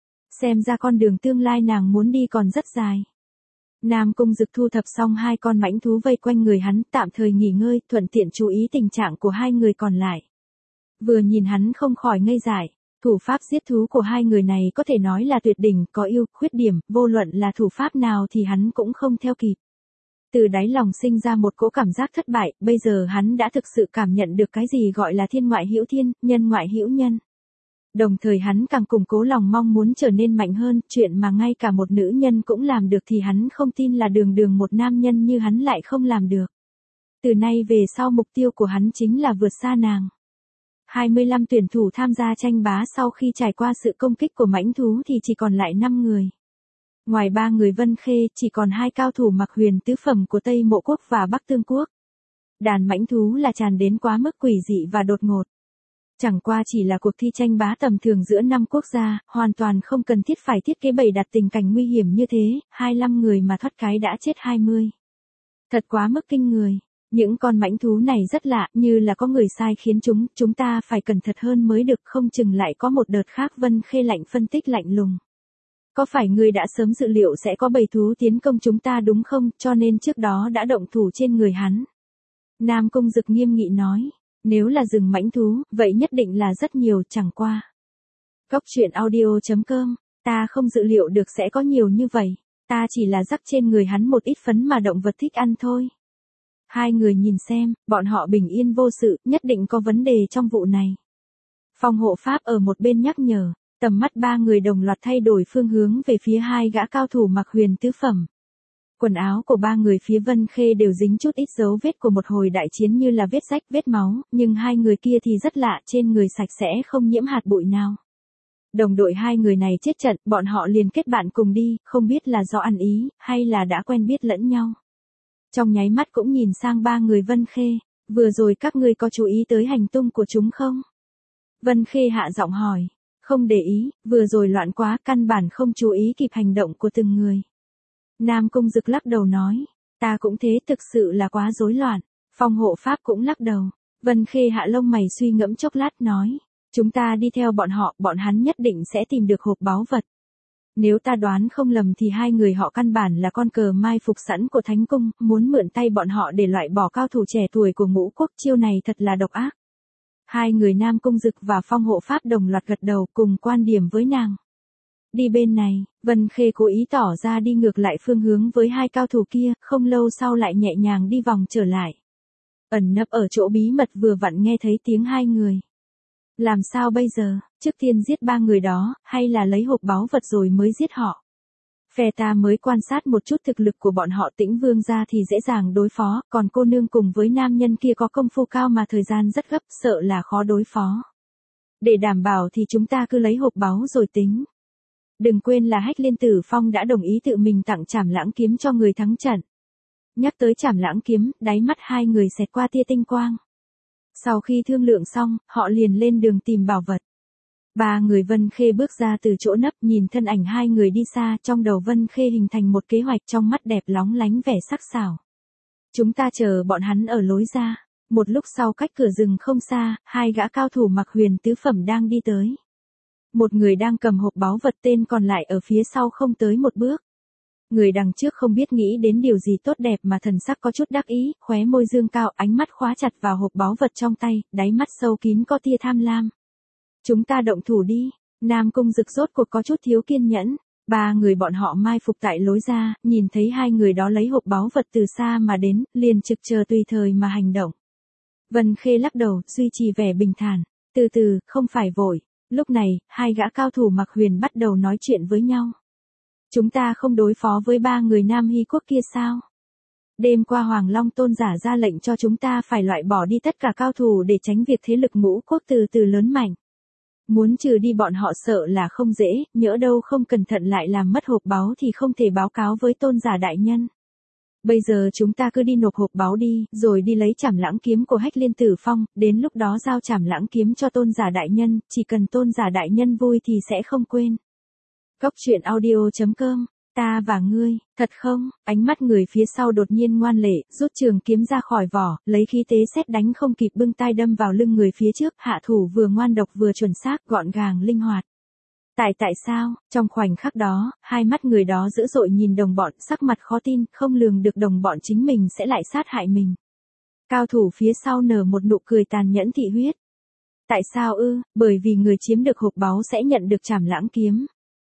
Xem ra con đường tương lai nàng muốn đi còn rất dài. Nam Cung Dực thu thập xong hai con mãnh thú vây quanh người hắn, tạm thời nghỉ ngơi, thuận tiện chú ý tình trạng của hai người còn lại. Vừa nhìn hắn không khỏi ngây dại. Thủ pháp giết thú của hai người này có thể nói là tuyệt đỉnh, có ưu, khuyết điểm, vô luận là thủ pháp nào thì hắn cũng không theo kịp. Từ đáy lòng sinh ra một cỗ cảm giác thất bại, bây giờ hắn đã thực sự cảm nhận được cái gì gọi là thiên ngoại hữu thiên, nhân ngoại hữu nhân. Đồng thời hắn càng củng cố lòng mong muốn trở nên mạnh hơn, chuyện mà ngay cả một nữ nhân cũng làm được thì hắn không tin là đường đường một nam nhân như hắn lại không làm được. Từ nay về sau mục tiêu của hắn chính là vượt xa nàng. 25 tuyển thủ tham gia tranh bá sau khi trải qua sự công kích của mãnh thú thì chỉ còn lại 5 người. Ngoài 3 người Vân Khê, chỉ còn 2 cao thủ mặc huyền tứ phẩm của Tây Mộ Quốc và Bắc Tương Quốc. Đàn mãnh thú là tràn đến quá mức quỷ dị và đột ngột. Chẳng qua chỉ là cuộc thi tranh bá tầm thường giữa 5 quốc gia, hoàn toàn không cần thiết phải thiết kế bày đặt tình cảnh nguy hiểm như thế, 25 người mà thoát cái đã chết 20. Thật quá mức kinh người. Những con mãnh thú này rất lạ, như là có người sai khiến chúng ta phải cẩn thận hơn mới được, không chừng lại có một đợt khác. Vân Khê lạnh phân tích lạnh lùng. Có phải ngươi đã sớm dự liệu sẽ có bầy thú tiến công chúng ta đúng không, cho nên trước đó đã động thủ trên người hắn? Nam Cung Dực nghiêm nghị nói, nếu là rừng mãnh thú, vậy nhất định là rất nhiều, chẳng qua. Góc truyện audio.com, ta không dự liệu được sẽ có nhiều như vậy, ta chỉ là rắc trên người hắn một ít phấn mà động vật thích ăn thôi. Hai người nhìn xem, bọn họ bình yên vô sự, nhất định có vấn đề trong vụ này. Phong hộ pháp ở một bên nhắc nhở, tầm mắt 3 người đồng loạt thay đổi phương hướng về phía 2 gã cao thủ mặc huyền tứ phẩm. Quần áo của 3 người phía Vân Khê đều dính chút ít dấu vết của một hồi đại chiến như là vết rách, vết máu, nhưng 2 người kia thì rất lạ, trên người sạch sẽ không nhiễm hạt bụi nào. Đồng đội 2 người này chết trận, bọn họ liền kết bạn cùng đi, không biết là do ăn ý, hay là đã quen biết lẫn nhau. Trong nháy mắt cũng nhìn sang 3 người Vân Khê, vừa rồi các ngươi có chú ý tới hành tung của chúng không? Vân Khê hạ giọng hỏi, không để ý, vừa rồi loạn quá, căn bản không chú ý kịp hành động của từng người. Nam Cung Dực lắc đầu nói, ta cũng thế, thực sự là quá rối loạn. Phong hộ pháp cũng lắc đầu. Vân Khê hạ lông mày suy ngẫm chốc lát nói, chúng ta đi theo bọn họ, bọn hắn nhất định sẽ tìm được hộp báu vật. Nếu ta đoán không lầm thì 2 người họ căn bản là con cờ mai phục sẵn của Thánh Cung, muốn mượn tay bọn họ để loại bỏ cao thủ trẻ tuổi của Ngũ Quốc, chiêu này thật là độc ác. 2 người Nam Cung Dực và Phong hộ pháp đồng loạt gật đầu cùng quan điểm với nàng. Đi bên này, Vân Khê cố ý tỏ ra đi ngược lại phương hướng với 2 cao thủ kia, không lâu sau lại nhẹ nhàng đi vòng trở lại. Ẩn nấp ở chỗ bí mật vừa vặn nghe thấy tiếng 2 người. Làm sao bây giờ, trước tiên giết 3 người đó, hay là lấy hộp báu vật rồi mới giết họ? Phe ta mới quan sát một chút thực lực của bọn họ, Tĩnh Vương ra thì dễ dàng đối phó, còn cô nương cùng với nam nhân kia có công phu cao mà thời gian rất gấp, sợ là khó đối phó. Để đảm bảo thì chúng ta cứ lấy hộp báu rồi tính. Đừng quên là Hách Liên Tử Phong đã đồng ý tự mình tặng Trảm Lãng kiếm cho người thắng trận. Nhắc tới Trảm Lãng kiếm, đáy mắt 2 người xẹt qua tia tinh quang. Sau khi thương lượng xong, họ liền lên đường tìm bảo vật. 3 người Vân Khê bước ra từ chỗ nấp, nhìn thân ảnh 2 người đi xa, trong đầu Vân Khê hình thành một kế hoạch, trong mắt đẹp lóng lánh vẻ sắc sảo. Chúng ta chờ bọn hắn ở lối ra. Một lúc sau, cách cửa rừng không xa, 2 gã cao thủ mặc huyền tứ phẩm đang đi tới. Một người đang cầm hộp báu vật, tên còn lại ở phía sau không tới một bước. Người đằng trước không biết nghĩ đến điều gì tốt đẹp mà thần sắc có chút đắc ý, khóe môi dương cao, ánh mắt khóa chặt vào hộp báu vật trong tay, đáy mắt sâu kín có tia tham lam. Chúng ta động thủ đi. Nam Cung Dực rốt cuộc có chút thiếu kiên nhẫn. 3 người bọn họ mai phục tại lối ra, nhìn thấy 2 người đó lấy hộp báu vật từ xa mà đến, liền trực chờ tùy thời mà hành động. Vân Khê lắc đầu, duy trì vẻ bình thản. Từ từ, không phải vội. Lúc này, 2 gã cao thủ mặc huyền bắt đầu nói chuyện với nhau. Chúng ta không đối phó với 3 người Nam Hy Quốc kia sao? Đêm qua Hoàng Long Tôn giả ra lệnh cho chúng ta phải loại bỏ đi tất cả cao thủ để tránh việc thế lực Ngũ Quốc từ từ lớn mạnh. Muốn trừ đi bọn họ sợ là không dễ, nhỡ đâu không cẩn thận lại làm mất hộp báu thì không thể báo cáo với Tôn giả đại nhân. Bây giờ chúng ta cứ đi nộp hộp báu đi, rồi đi lấy Trảm Lãng kiếm của Hách Liên Tử Phong, đến lúc đó giao Trảm Lãng kiếm cho Tôn giả đại nhân, chỉ cần Tôn giả đại nhân vui thì sẽ không quên. Góc truyện audio.com, ta và ngươi, thật không? Ánh mắt người phía sau đột nhiên ngoan lệ, rút trường kiếm ra khỏi vỏ, lấy khí tế sét đánh không kịp bưng tay đâm vào lưng người phía trước, hạ thủ vừa ngoan độc vừa chuẩn xác, gọn gàng linh hoạt. Tại sao, trong khoảnh khắc đó, 2 mắt người đó dữ dội nhìn đồng bọn, sắc mặt khó tin, không lường được đồng bọn chính mình sẽ lại sát hại mình. Cao thủ phía sau nở một nụ cười tàn nhẫn thị huyết. Tại sao ư? Bởi vì người chiếm được hộp báu sẽ nhận được Trảm Lãng kiếm.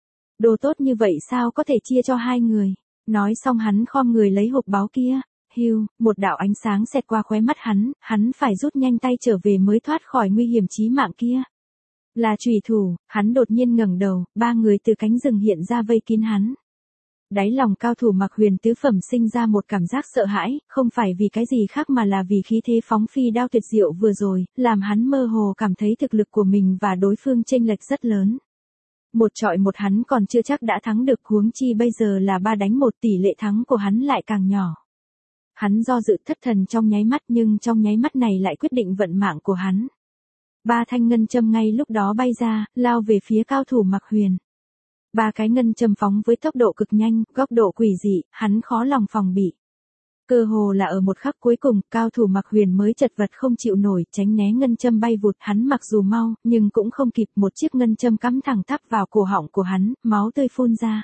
Đồ tốt như vậy sao có thể chia cho 2 người? Nói xong hắn khom người lấy hộp báu kia. Hiu, một đạo ánh sáng xẹt qua khóe mắt hắn phải rút nhanh tay trở về mới thoát khỏi nguy hiểm chí mạng kia. Là chủy thủ, hắn đột nhiên ngẩng đầu, ba người từ cánh rừng hiện ra vây kín hắn. Đáy lòng cao thủ Mặc Huyền tứ phẩm sinh ra một cảm giác sợ hãi, không phải vì cái gì khác mà là vì khí thế phóng phi đao tuyệt diệu vừa rồi, làm hắn mơ hồ cảm thấy thực lực của mình và đối phương chênh lệch rất lớn. Một trọi một hắn còn chưa chắc đã thắng được, huống chi bây giờ là 3 đánh 1, tỷ lệ thắng của hắn lại càng nhỏ. Hắn do dự thất thần trong nháy mắt, nhưng trong nháy mắt này lại quyết định vận mạng của hắn. 3 thanh ngân châm ngay lúc đó bay ra, lao về phía cao thủ Mặc Huyền. 3 cái ngân châm phóng với tốc độ cực nhanh, góc độ quỷ dị, hắn khó lòng phòng bị. Cơ hồ là ở một khắc cuối cùng, cao thủ Mặc Huyền mới chật vật không chịu nổi, tránh né ngân châm bay vụt, hắn mặc dù mau, nhưng cũng không kịp, một chiếc ngân châm cắm thẳng tắp vào cổ họng của hắn, máu tươi phun ra.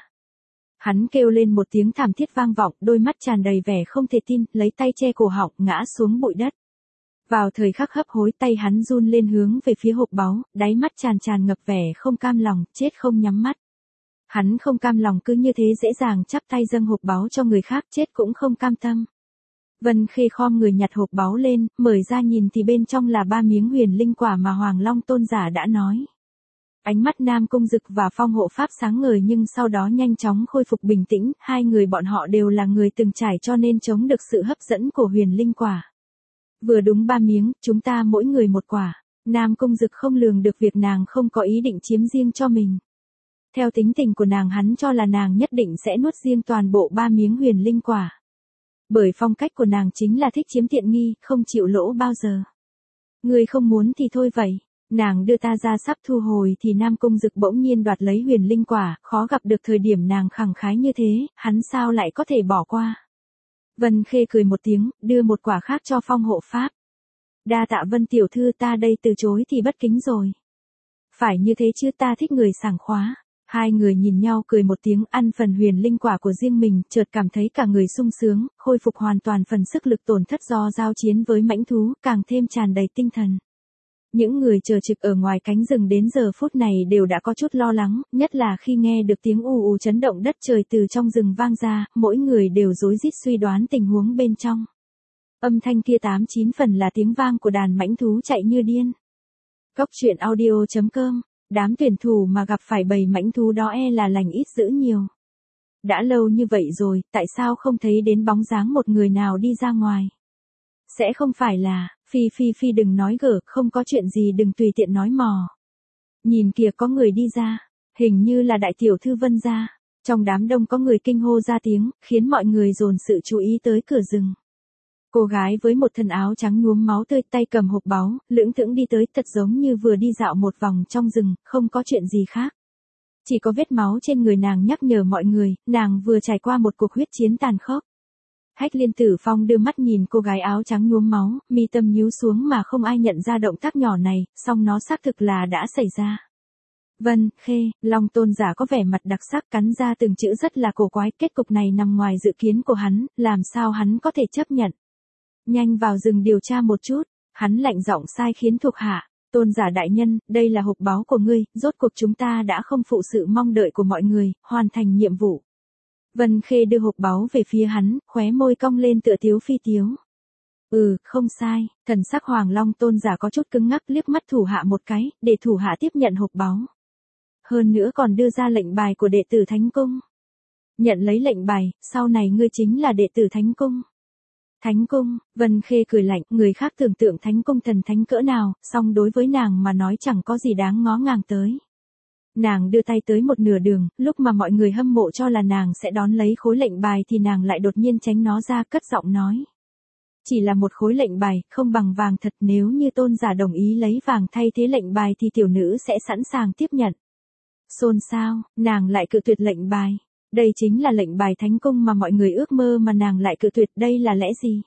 Hắn kêu lên một tiếng thảm thiết vang vọng, đôi mắt tràn đầy vẻ không thể tin, lấy tay che cổ họng, ngã xuống bụi đất. Vào thời khắc hấp hối, tay hắn run lên hướng về phía hộp báu, đáy mắt tràn ngập vẻ không cam lòng, chết không nhắm mắt. Hắn không cam lòng cứ như thế dễ dàng chắp tay dâng hộp báu cho người khác, chết cũng không cam tâm. Vân Khê khom người nhặt hộp báu lên, mở ra nhìn thì bên trong là 3 miếng huyền linh quả mà Hoàng Long tôn giả đã nói. Ánh mắt Nam Cung Dực và Phong Hộ Pháp sáng ngời nhưng sau đó nhanh chóng khôi phục bình tĩnh, hai người bọn họ đều là người từng trải cho nên chống được sự hấp dẫn của huyền linh quả. Vừa đúng 3 miếng, chúng ta mỗi người một quả. Nam Cung Dực không lường được việc nàng không có ý định chiếm riêng cho mình. Theo tính tình của nàng, hắn cho là nàng nhất định sẽ nuốt riêng toàn bộ 3 miếng huyền linh quả. Bởi phong cách của nàng chính là thích chiếm tiện nghi, không chịu lỗ bao giờ. Người không muốn thì thôi vậy. Nàng đưa ta ra sắp thu hồi thì Nam Cung Dực bỗng nhiên đoạt lấy huyền linh quả, khó gặp được thời điểm nàng khẳng khái như thế, hắn sao lại có thể bỏ qua. Vân Khê cười một tiếng, đưa một quả khác cho Phong Hộ Pháp. Đa tạ Vân tiểu thư, ta đây từ chối thì bất kính rồi. Phải như thế chứ, ta thích người sảng khoái. Hai người nhìn nhau cười một tiếng, ăn phần huyền linh quả của riêng mình, chợt cảm thấy cả người sung sướng, khôi phục hoàn toàn phần sức lực tổn thất do giao chiến với mãnh thú, càng thêm tràn đầy tinh thần. Những người chờ trực ở ngoài cánh rừng đến giờ phút này đều đã có chút lo lắng, nhất là khi nghe được tiếng ù chấn động đất trời từ trong rừng vang ra, mỗi người đều rối rít suy đoán tình huống bên trong. Âm thanh kia 89 phần là tiếng vang của đàn mãnh thú chạy như điên. Cốc truyện audio.com. Đám tuyển thủ mà gặp phải bầy mãnh thú đó là lành ít dữ nhiều. Đã lâu như vậy rồi, tại sao không thấy đến bóng dáng một người nào đi ra ngoài? Sẽ không phải là, Phi đừng nói gở, không có chuyện gì đừng tùy tiện nói mò. Nhìn kìa, có người đi ra, hình như là đại tiểu thư Vân gia. Trong đám đông có người kinh hô ra tiếng, khiến mọi người dồn sự chú ý tới cửa rừng. Cô gái với một thân áo trắng nhuốm máu tươi, tay cầm hộp báu, lững thững đi tới, thật giống như vừa đi dạo một vòng trong rừng, không có chuyện gì khác. Chỉ có vết máu trên người nàng nhắc nhở mọi người, nàng vừa trải qua một cuộc huyết chiến tàn khốc. Hách Liên Tử Phong đưa mắt nhìn cô gái áo trắng nhuốm máu, mi tâm nhíu xuống mà không ai nhận ra động tác nhỏ này, song nó xác thực là đã xảy ra. Vân Khê, Long tôn giả có vẻ mặt đặc sắc, cắn ra từng chữ rất là cổ quái, kết cục này nằm ngoài dự kiến của hắn, làm sao hắn có thể chấp nhận. Nhanh vào rừng điều tra một chút, hắn lạnh giọng sai khiến thuộc hạ. Tôn giả đại nhân, đây là hộp báu của ngươi, rốt cuộc chúng ta đã không phụ sự mong đợi của mọi người, hoàn thành nhiệm vụ. Vân Khê đưa hộp báu về phía hắn, khóe môi cong lên tựa tiếu phi tiếu. Không sai, thần sắc Hoàng Long tôn giả có chút cứng ngắc, liếc mắt thủ hạ một cái, để thủ hạ tiếp nhận hộp báu. Hơn nữa còn đưa ra lệnh bài của đệ tử Thánh Cung. Nhận lấy lệnh bài, sau này ngươi chính là đệ tử Thánh Cung. Thánh Cung, Vân Khê cười lạnh, người khác tưởng tượng Thánh Cung thần thánh cỡ nào, song đối với nàng mà nói chẳng có gì đáng ngó ngàng tới. Nàng đưa tay tới một nửa đường, lúc mà mọi người hâm mộ cho là nàng sẽ đón lấy khối lệnh bài thì nàng lại đột nhiên tránh nó ra, cất giọng nói. Chỉ là một khối lệnh bài, không bằng vàng thật, nếu như tôn giả đồng ý lấy vàng thay thế lệnh bài thì tiểu nữ sẽ sẵn sàng tiếp nhận. Xôn xao, nàng lại cự tuyệt lệnh bài. Đây chính là lệnh bài Thánh Cung mà mọi người ước mơ mà nàng lại cự tuyệt, đây là lẽ gì?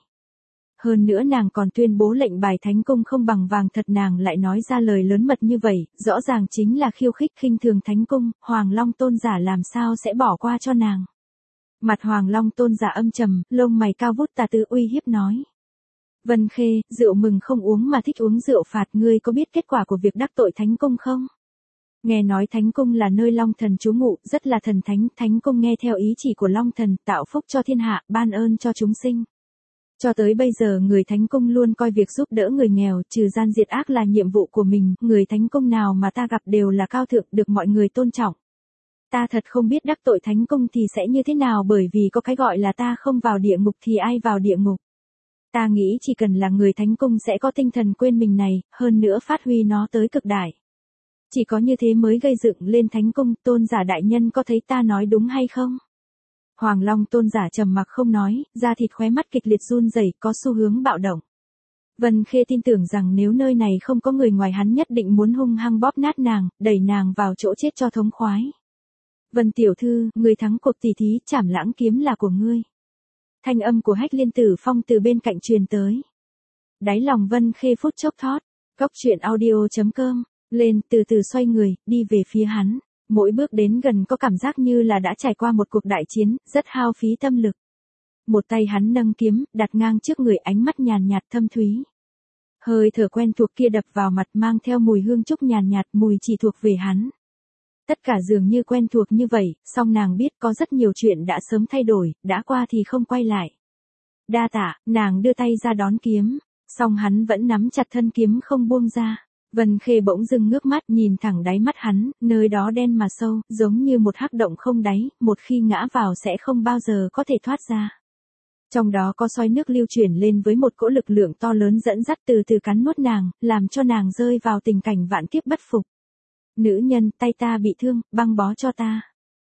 Hơn nữa nàng còn tuyên bố lệnh bài Thánh Cung không bằng vàng thật, nàng lại nói ra lời lớn mật như vậy, rõ ràng chính là khiêu khích khinh thường Thánh Cung, Hoàng Long tôn giả làm sao sẽ bỏ qua cho nàng. Mặt Hoàng Long tôn giả âm trầm, lông mày cao vút tà tư uy hiếp nói. Vân Khê, rượu mừng không uống mà thích uống rượu phạt, ngươi có biết kết quả của việc đắc tội Thánh Cung không? Nghe nói Thánh Cung là nơi Long Thần trú ngụ, rất là thần thánh, Thánh Cung nghe theo ý chỉ của Long Thần, tạo phúc cho thiên hạ, ban ơn cho chúng sinh. Cho tới bây giờ người Thánh Cung luôn coi việc giúp đỡ người nghèo trừ gian diệt ác là nhiệm vụ của mình, người Thánh Cung nào mà ta gặp đều là cao thượng được mọi người tôn trọng. Ta thật không biết đắc tội Thánh Cung thì sẽ như thế nào bởi vì có cái gọi là ta không vào địa ngục thì ai vào địa ngục. Ta nghĩ chỉ cần là người Thánh Cung sẽ có tinh thần quên mình này, hơn nữa phát huy nó tới cực đại. Chỉ có như thế mới gây dựng lên Thánh Cung, Tôn giả đại nhân có thấy ta nói đúng hay không? Hoàng Long Tôn giả trầm mặc không nói, da thịt khóe mắt kịch liệt run rẩy, có xu hướng bạo động. Vân Khê tin tưởng rằng nếu nơi này không có người ngoài hắn nhất định muốn hung hăng bóp nát nàng, đẩy nàng vào chỗ chết cho thống khoái. Vân tiểu thư, người thắng cuộc tỷ thí Trảm Lãng kiếm là của ngươi. Thanh âm của Hách Liên Tử Phong từ bên cạnh truyền tới. Đáy lòng Vân Khê phút chốc thót, Cốc Truyện Audio.com, lên từ từ xoay người, đi về phía hắn. Mỗi bước đến gần có cảm giác như là đã trải qua một cuộc đại chiến, rất hao phí tâm lực. Một tay hắn nâng kiếm, đặt ngang trước người, ánh mắt nhàn nhạt thâm thúy. Hơi thở quen thuộc kia đập vào mặt mang theo mùi hương trúc nhàn nhạt, mùi chỉ thuộc về hắn. Tất cả dường như quen thuộc như vậy, song nàng biết có rất nhiều chuyện đã sớm thay đổi, đã qua thì không quay lại. Đa tạ, nàng đưa tay ra đón kiếm, song hắn vẫn nắm chặt thân kiếm không buông ra. Vân Khê bỗng dưng ngước mắt nhìn thẳng đáy mắt hắn, nơi đó đen mà sâu, giống như một hắc động không đáy, một khi ngã vào sẽ không bao giờ có thể thoát ra. Trong đó có xoáy nước lưu chuyển lên với một cỗ lực lượng to lớn dẫn dắt từ từ cắn nuốt nàng, làm cho nàng rơi vào tình cảnh vạn kiếp bất phục. Nữ nhân, tay ta bị thương, băng bó cho ta.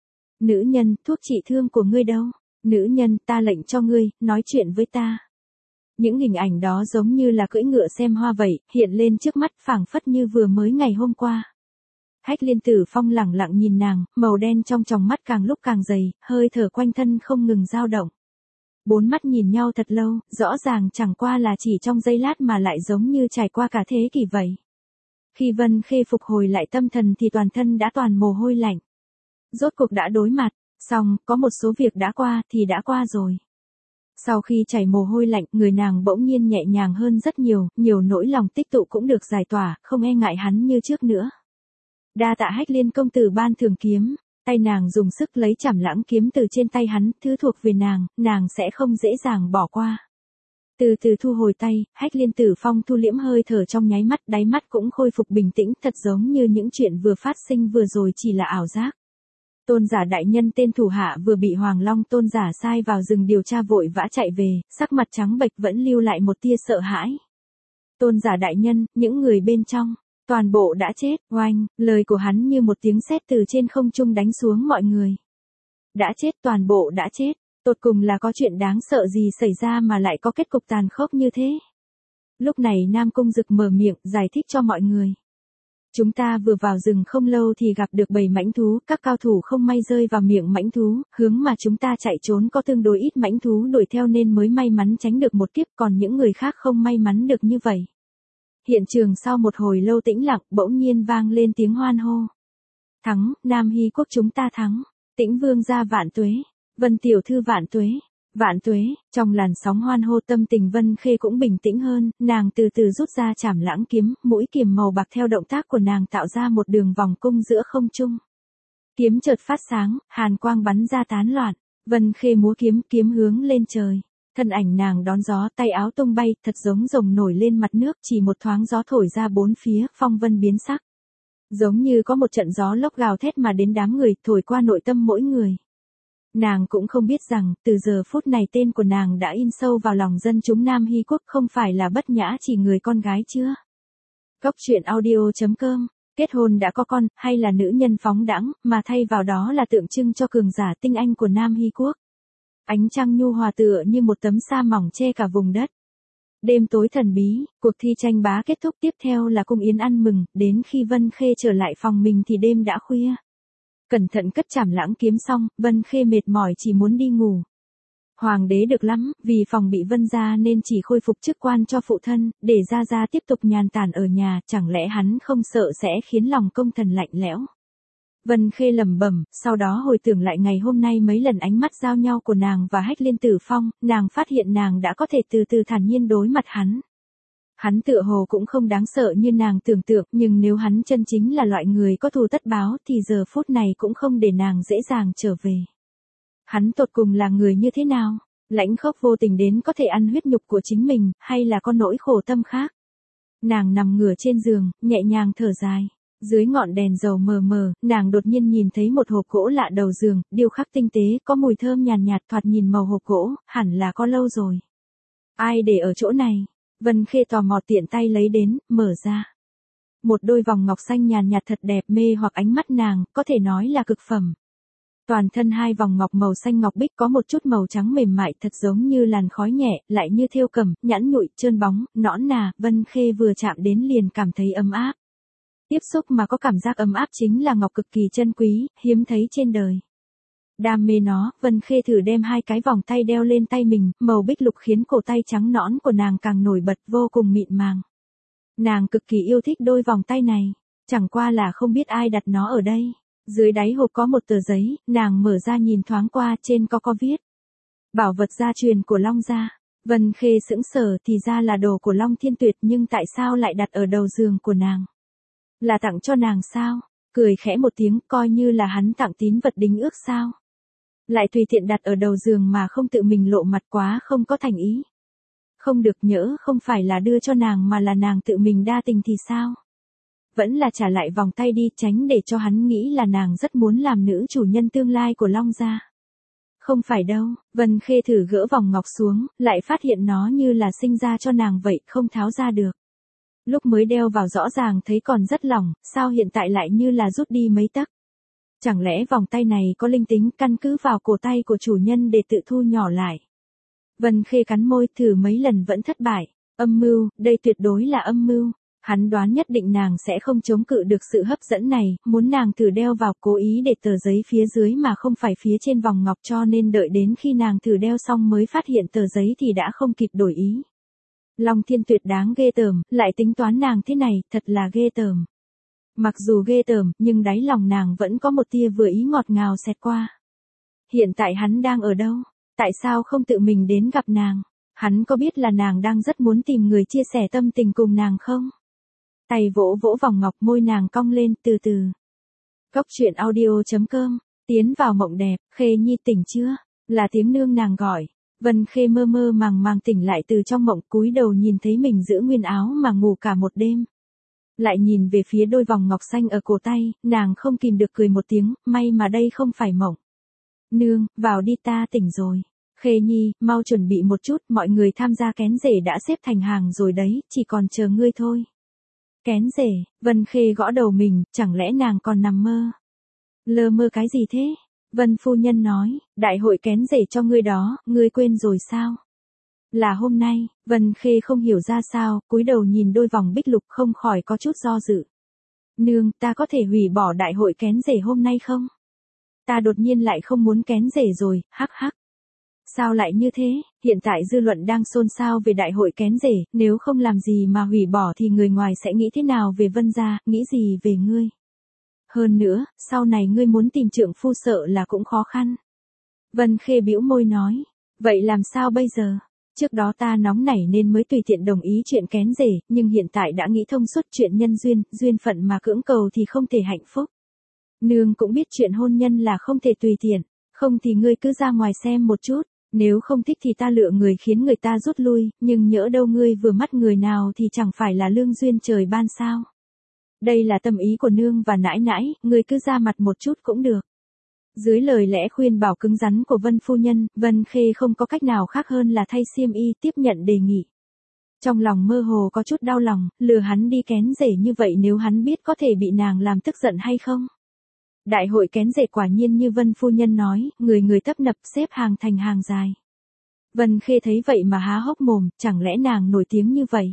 Nữ nhân, thuốc trị thương của ngươi đâu? Nữ nhân, ta lệnh cho ngươi, nói chuyện với ta. Những hình ảnh đó giống như là cưỡi ngựa xem hoa vậy, hiện lên trước mắt phảng phất như vừa mới ngày hôm qua. Hách Liên Tử Phong lẳng lặng nhìn nàng, màu đen trong tròng mắt càng lúc càng dày, hơi thở quanh thân không ngừng dao động. Bốn mắt nhìn nhau thật lâu, rõ ràng chẳng qua là chỉ trong giây lát mà lại giống như trải qua cả thế kỷ vậy. Khi Vân Khê phục hồi lại tâm thần thì toàn thân đã toàn mồ hôi lạnh. Rốt cuộc đã đối mặt, xong, có một số việc đã qua thì đã qua rồi. Sau khi chảy mồ hôi lạnh, người nàng bỗng nhiên nhẹ nhàng hơn rất nhiều, nhiều nỗi lòng tích tụ cũng được giải tỏa, không e ngại hắn như trước nữa. Đa tạ Hách Liên công tử ban thưởng kiếm, tay nàng dùng sức lấy Trảm Lãng kiếm từ trên tay hắn, thứ thuộc về nàng sẽ không dễ dàng bỏ qua. Từ từ thu hồi tay, Hách Liên Tử Phong thu liễm hơi thở trong nháy mắt, đáy mắt cũng khôi phục bình tĩnh, thật giống như những chuyện vừa phát sinh vừa rồi chỉ là ảo giác. Tôn giả đại nhân tên thủ hạ vừa bị Hoàng Long Tôn giả sai vào rừng điều tra vội vã chạy về, sắc mặt trắng bệch vẫn lưu lại một tia sợ hãi. Tôn giả đại nhân, những người bên trong, toàn bộ đã chết, oanh, lời của hắn như một tiếng sét từ trên không trung đánh xuống mọi người. Đã chết, toàn bộ đã chết, tột cùng là có chuyện đáng sợ gì xảy ra mà lại có kết cục tàn khốc như thế. Lúc này Nam Cung Dực mở miệng giải thích cho mọi người. Chúng ta vừa vào rừng không lâu thì gặp được bầy mãnh thú, các cao thủ không may rơi vào miệng mãnh thú, hướng mà chúng ta chạy trốn có tương đối ít mãnh thú đuổi theo nên mới may mắn tránh được một kiếp, còn những người khác không may mắn được như vậy. Hiện trường sau một hồi lâu tĩnh lặng, bỗng nhiên vang lên tiếng hoan hô. Thắng, Nam Hy quốc chúng ta thắng, Tĩnh Vương gia vạn tuế, Vân tiểu thư vạn tuế. Vạn tuế, trong làn sóng hoan hô tâm tình Vân Khê cũng bình tĩnh hơn, nàng từ từ rút ra Trảm Lãng kiếm, mũi kiếm màu bạc theo động tác của nàng tạo ra một đường vòng cung giữa không trung. Kiếm chợt phát sáng, hàn quang bắn ra tán loạn, Vân Khê múa kiếm hướng lên trời. Thân ảnh nàng đón gió, tay áo tung bay, thật giống rồng nổi lên mặt nước, chỉ một thoáng gió thổi ra bốn phía, phong vân biến sắc. Giống như có một trận gió lốc gào thét mà đến đám người, thổi qua nội tâm mỗi người. Nàng cũng không biết rằng, từ giờ phút này tên của nàng đã in sâu vào lòng dân chúng Nam Hy quốc, không phải là bất nhã chỉ người con gái chưa. Cốc Truyện Audio.com, kết hôn đã có con, hay là nữ nhân phóng đãng, mà thay vào đó là tượng trưng cho cường giả tinh anh của Nam Hy quốc. Ánh trăng nhu hòa tựa như một tấm sa mỏng che cả vùng đất. Đêm tối thần bí, cuộc thi tranh bá kết thúc, tiếp theo là cung yến ăn mừng, đến khi Vân Khê trở lại phòng mình thì đêm đã khuya. Cẩn thận cất Trảm Lãng kiếm xong, Vân Khê mệt mỏi chỉ muốn đi ngủ. Hoàng đế được lắm, vì phòng bị Vân gia nên chỉ khôi phục chức quan cho phụ thân, để gia tiếp tục nhàn tản ở nhà, chẳng lẽ hắn không sợ sẽ khiến lòng công thần lạnh lẽo. Vân Khê lẩm bẩm, sau đó hồi tưởng lại ngày hôm nay mấy lần ánh mắt giao nhau của nàng và Hách Liên Tử Phong, nàng phát hiện nàng đã có thể từ từ thản nhiên đối mặt hắn. Hắn tựa hồ cũng không đáng sợ như nàng tưởng tượng, nhưng nếu hắn chân chính là loại người có thù tất báo thì giờ phút này cũng không để nàng dễ dàng trở về. Hắn tột cùng là người như thế nào? Lãnh Khốc vô tình đến có thể ăn huyết nhục của chính mình, hay là có nỗi khổ tâm khác? Nàng nằm ngửa trên giường, nhẹ nhàng thở dài. Dưới ngọn đèn dầu mờ mờ, nàng đột nhiên nhìn thấy một hộp gỗ lạ đầu giường, điêu khắc tinh tế, có mùi thơm nhàn nhạt, thoạt nhìn màu hộp gỗ, hẳn là có lâu rồi. Ai để ở chỗ này? Vân Khê tò mò tiện tay lấy đến, mở ra. Một đôi vòng ngọc xanh nhàn nhạt thật đẹp mê hoặc ánh mắt nàng, có thể nói là cực phẩm. Toàn thân hai vòng ngọc màu xanh ngọc bích có một chút màu trắng mềm mại thật giống như làn khói nhẹ, lại như thêu cẩm, nhẵn nhụi, trơn bóng, nõn nà, Vân Khê vừa chạm đến liền cảm thấy ấm áp. Tiếp xúc mà có cảm giác ấm áp chính là ngọc cực kỳ chân quý, hiếm thấy trên đời. Đam mê nó, Vân Khê thử đem hai cái vòng tay đeo lên tay mình, màu bích lục khiến cổ tay trắng nõn của nàng càng nổi bật vô cùng mịn màng. Nàng cực kỳ yêu thích đôi vòng tay này, chẳng qua là không biết ai đặt nó ở đây. Dưới đáy hộp có một tờ giấy, nàng mở ra nhìn thoáng qua, trên có viết. Bảo vật gia truyền của Long gia. Vân Khê sững sờ, thì ra là đồ của Long Thiên Tuyệt, nhưng tại sao lại đặt ở đầu giường của nàng? Là tặng cho nàng sao? Cười khẽ một tiếng, coi như là hắn tặng tín vật đính ước sao? Lại tùy tiện đặt ở đầu giường mà không tự mình lộ mặt, quá không có thành ý. Không được, nhỡ không phải là đưa cho nàng mà là nàng tự mình đa tình thì sao? Vẫn là trả lại vòng tay đi, tránh để cho hắn nghĩ là nàng rất muốn làm nữ chủ nhân tương lai của Long gia. Không phải đâu, Vân Khê thử gỡ vòng ngọc xuống, lại phát hiện nó như là sinh ra cho nàng vậy, không tháo ra được. Lúc mới đeo vào rõ ràng thấy còn rất lỏng, sao hiện tại lại như là rút đi mấy tấc? Chẳng lẽ vòng tay này có linh tính, căn cứ vào cổ tay của chủ nhân để tự thu nhỏ lại? Vân Khê cắn môi, thử mấy lần vẫn thất bại. Âm mưu, đây tuyệt đối là âm mưu. Hắn đoán nhất định nàng sẽ không chống cự được sự hấp dẫn này, muốn nàng thử đeo vào, cố ý để tờ giấy phía dưới mà không phải phía trên vòng ngọc, cho nên đợi đến khi nàng thử đeo xong mới phát hiện tờ giấy thì đã không kịp đổi ý. Long Thiên Tuyệt đáng ghê tởm, lại tính toán nàng thế này, thật là ghê tởm. Mặc dù ghê tởm, nhưng đáy lòng nàng vẫn có một tia vừa ý ngọt ngào xẹt qua. Hiện tại hắn đang ở đâu? Tại sao không tự mình đến gặp nàng? Hắn có biết là nàng đang rất muốn tìm người chia sẻ tâm tình cùng nàng không? Tay vỗ vỗ vòng ngọc, môi nàng cong lên, từ từ. Cốc truyện audio.com, tiến vào mộng đẹp. Khê Nhi tỉnh chưa? Là tiếng nương nàng gọi. Vân Khê mơ mơ màng màng tỉnh lại từ trong mộng, cúi đầu nhìn thấy mình giữ nguyên áo mà ngủ cả một đêm. Lại nhìn về phía đôi vòng ngọc xanh ở cổ tay, nàng không kìm được cười một tiếng, may mà đây không phải mộng. Nương, vào đi, ta tỉnh rồi. Khê Nhi, mau chuẩn bị một chút, mọi người tham gia kén rể đã xếp thành hàng rồi đấy, chỉ còn chờ ngươi thôi. Kén rể? Vân Khê gõ đầu mình, chẳng lẽ nàng còn nằm mơ? Lơ mơ cái gì thế? Vân phu nhân nói, đại hội kén rể cho ngươi đó, ngươi quên rồi sao? Là hôm nay. Vân Khê không hiểu ra sao, cúi đầu nhìn đôi vòng bích lục không khỏi có chút do dự. Nương, ta có thể hủy bỏ đại hội kén rể hôm nay không? Ta đột nhiên lại không muốn kén rể rồi, hắc hắc. Sao lại như thế? Hiện tại dư luận đang xôn xao về đại hội kén rể, nếu không làm gì mà hủy bỏ thì người ngoài sẽ nghĩ thế nào về Vân gia, nghĩ gì về ngươi? Hơn nữa, sau này ngươi muốn tìm trượng phu sợ là cũng khó khăn. Vân Khê bĩu môi nói, vậy làm sao bây giờ? Trước đó ta nóng nảy nên mới tùy tiện đồng ý chuyện kén rể, nhưng hiện tại đã nghĩ thông suốt chuyện nhân duyên, duyên phận mà cưỡng cầu thì không thể hạnh phúc. Nương cũng biết chuyện hôn nhân là không thể tùy tiện, không thì ngươi cứ ra ngoài xem một chút, nếu không thích thì ta lựa người khiến người ta rút lui, nhưng nhỡ đâu ngươi vừa mắt người nào thì chẳng phải là lương duyên trời ban sao. Đây là tâm ý của nương và nãi nãi, ngươi cứ ra mặt một chút cũng được. Dưới lời lẽ khuyên bảo cứng rắn của Vân phu nhân, Vân Khê không có cách nào khác hơn là thay xiêm y tiếp nhận đề nghị. Trong lòng mơ hồ có chút đau lòng, lừa hắn đi kén rể như vậy nếu hắn biết có thể bị nàng làm tức giận hay không. Đại hội kén rể quả nhiên như Vân phu nhân nói, người người tấp nập xếp hàng thành hàng dài. Vân Khê thấy vậy mà há hốc mồm, chẳng lẽ nàng nổi tiếng như vậy?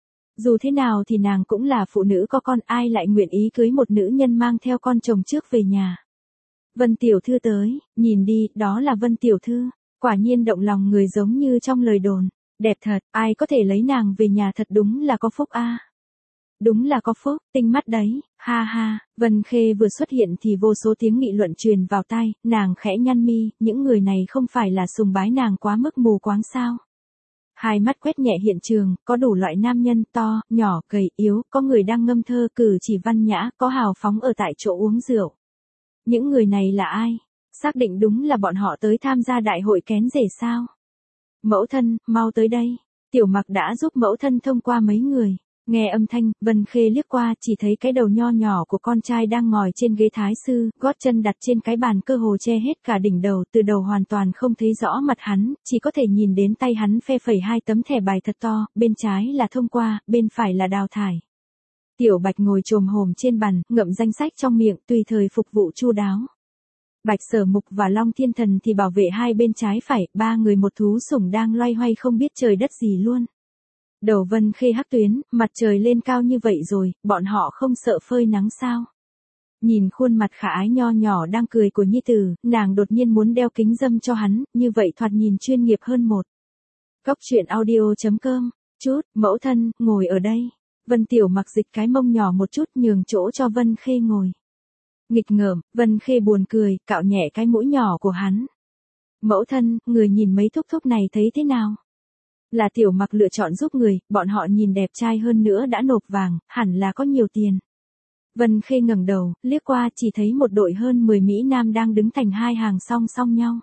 Dù thế nào thì nàng cũng là phụ nữ có con, ai lại nguyện ý cưới một nữ nhân mang theo con chồng trước về nhà. Vân tiểu thư tới, nhìn đi, đó là Vân tiểu thư, quả nhiên động lòng người giống như trong lời đồn, đẹp thật, ai có thể lấy nàng về nhà thật đúng là có phúc a. Đúng là có phúc, tinh mắt đấy, ha ha. Vân Khê vừa xuất hiện thì vô số tiếng nghị luận truyền vào tai, nàng khẽ nhăn mi, những người này không phải là sùng bái nàng quá mức mù quáng sao? Hai mắt quét nhẹ hiện trường, có đủ loại nam nhân, to, nhỏ, gầy, yếu, có người đang ngâm thơ, cử chỉ văn nhã, có hào phóng ở tại chỗ uống rượu. Những người này là ai? Xác định đúng là bọn họ tới tham gia đại hội kén rể sao? Mẫu thân, mau tới đây. Tiểu Mặc đã giúp mẫu thân thông qua mấy người. Nghe âm thanh, Vân Khê liếc qua chỉ thấy cái đầu nho nhỏ của con trai đang ngồi trên ghế thái sư, gót chân đặt trên cái bàn cơ hồ che hết cả đỉnh đầu, từ đầu hoàn toàn không thấy rõ mặt hắn, chỉ có thể nhìn đến tay hắn phe phẩy hai tấm thẻ bài thật to, bên trái là thông qua, bên phải là đào thải. Tiểu Bạch ngồi chồm hổm trên bàn, ngậm danh sách trong miệng, tùy thời phục vụ chu đáo. Bạch Sở Mục và Long Thiên Thần thì bảo vệ hai bên trái phải, ba người một thú sủng đang loay hoay không biết trời đất gì luôn. Đầu Vân Khê hắc tuyến, mặt trời lên cao như vậy rồi, bọn họ không sợ phơi nắng sao? Nhìn khuôn mặt khả ái nho nhỏ đang cười của nhi tử, nàng đột nhiên muốn đeo kính râm cho hắn, như vậy thoạt nhìn chuyên nghiệp hơn một. Cóc truyện audio.com, chút, mẫu thân, ngồi ở đây. Vân Tiểu Mặc dịch cái mông nhỏ một chút nhường chỗ cho Vân Khê ngồi. Nghịch ngợm, Vân Khê buồn cười, cạo nhẹ cái mũi nhỏ của hắn. Mẫu thân, người nhìn mấy thúc thúc này thấy thế nào? Là Tiểu Mặc lựa chọn giúp người, bọn họ nhìn đẹp trai hơn nữa đã nộp vàng, hẳn là có nhiều tiền. Vân Khê ngẩng đầu, liếc qua chỉ thấy một đội hơn 10 Mỹ Nam đang đứng thành hai hàng song song nhau.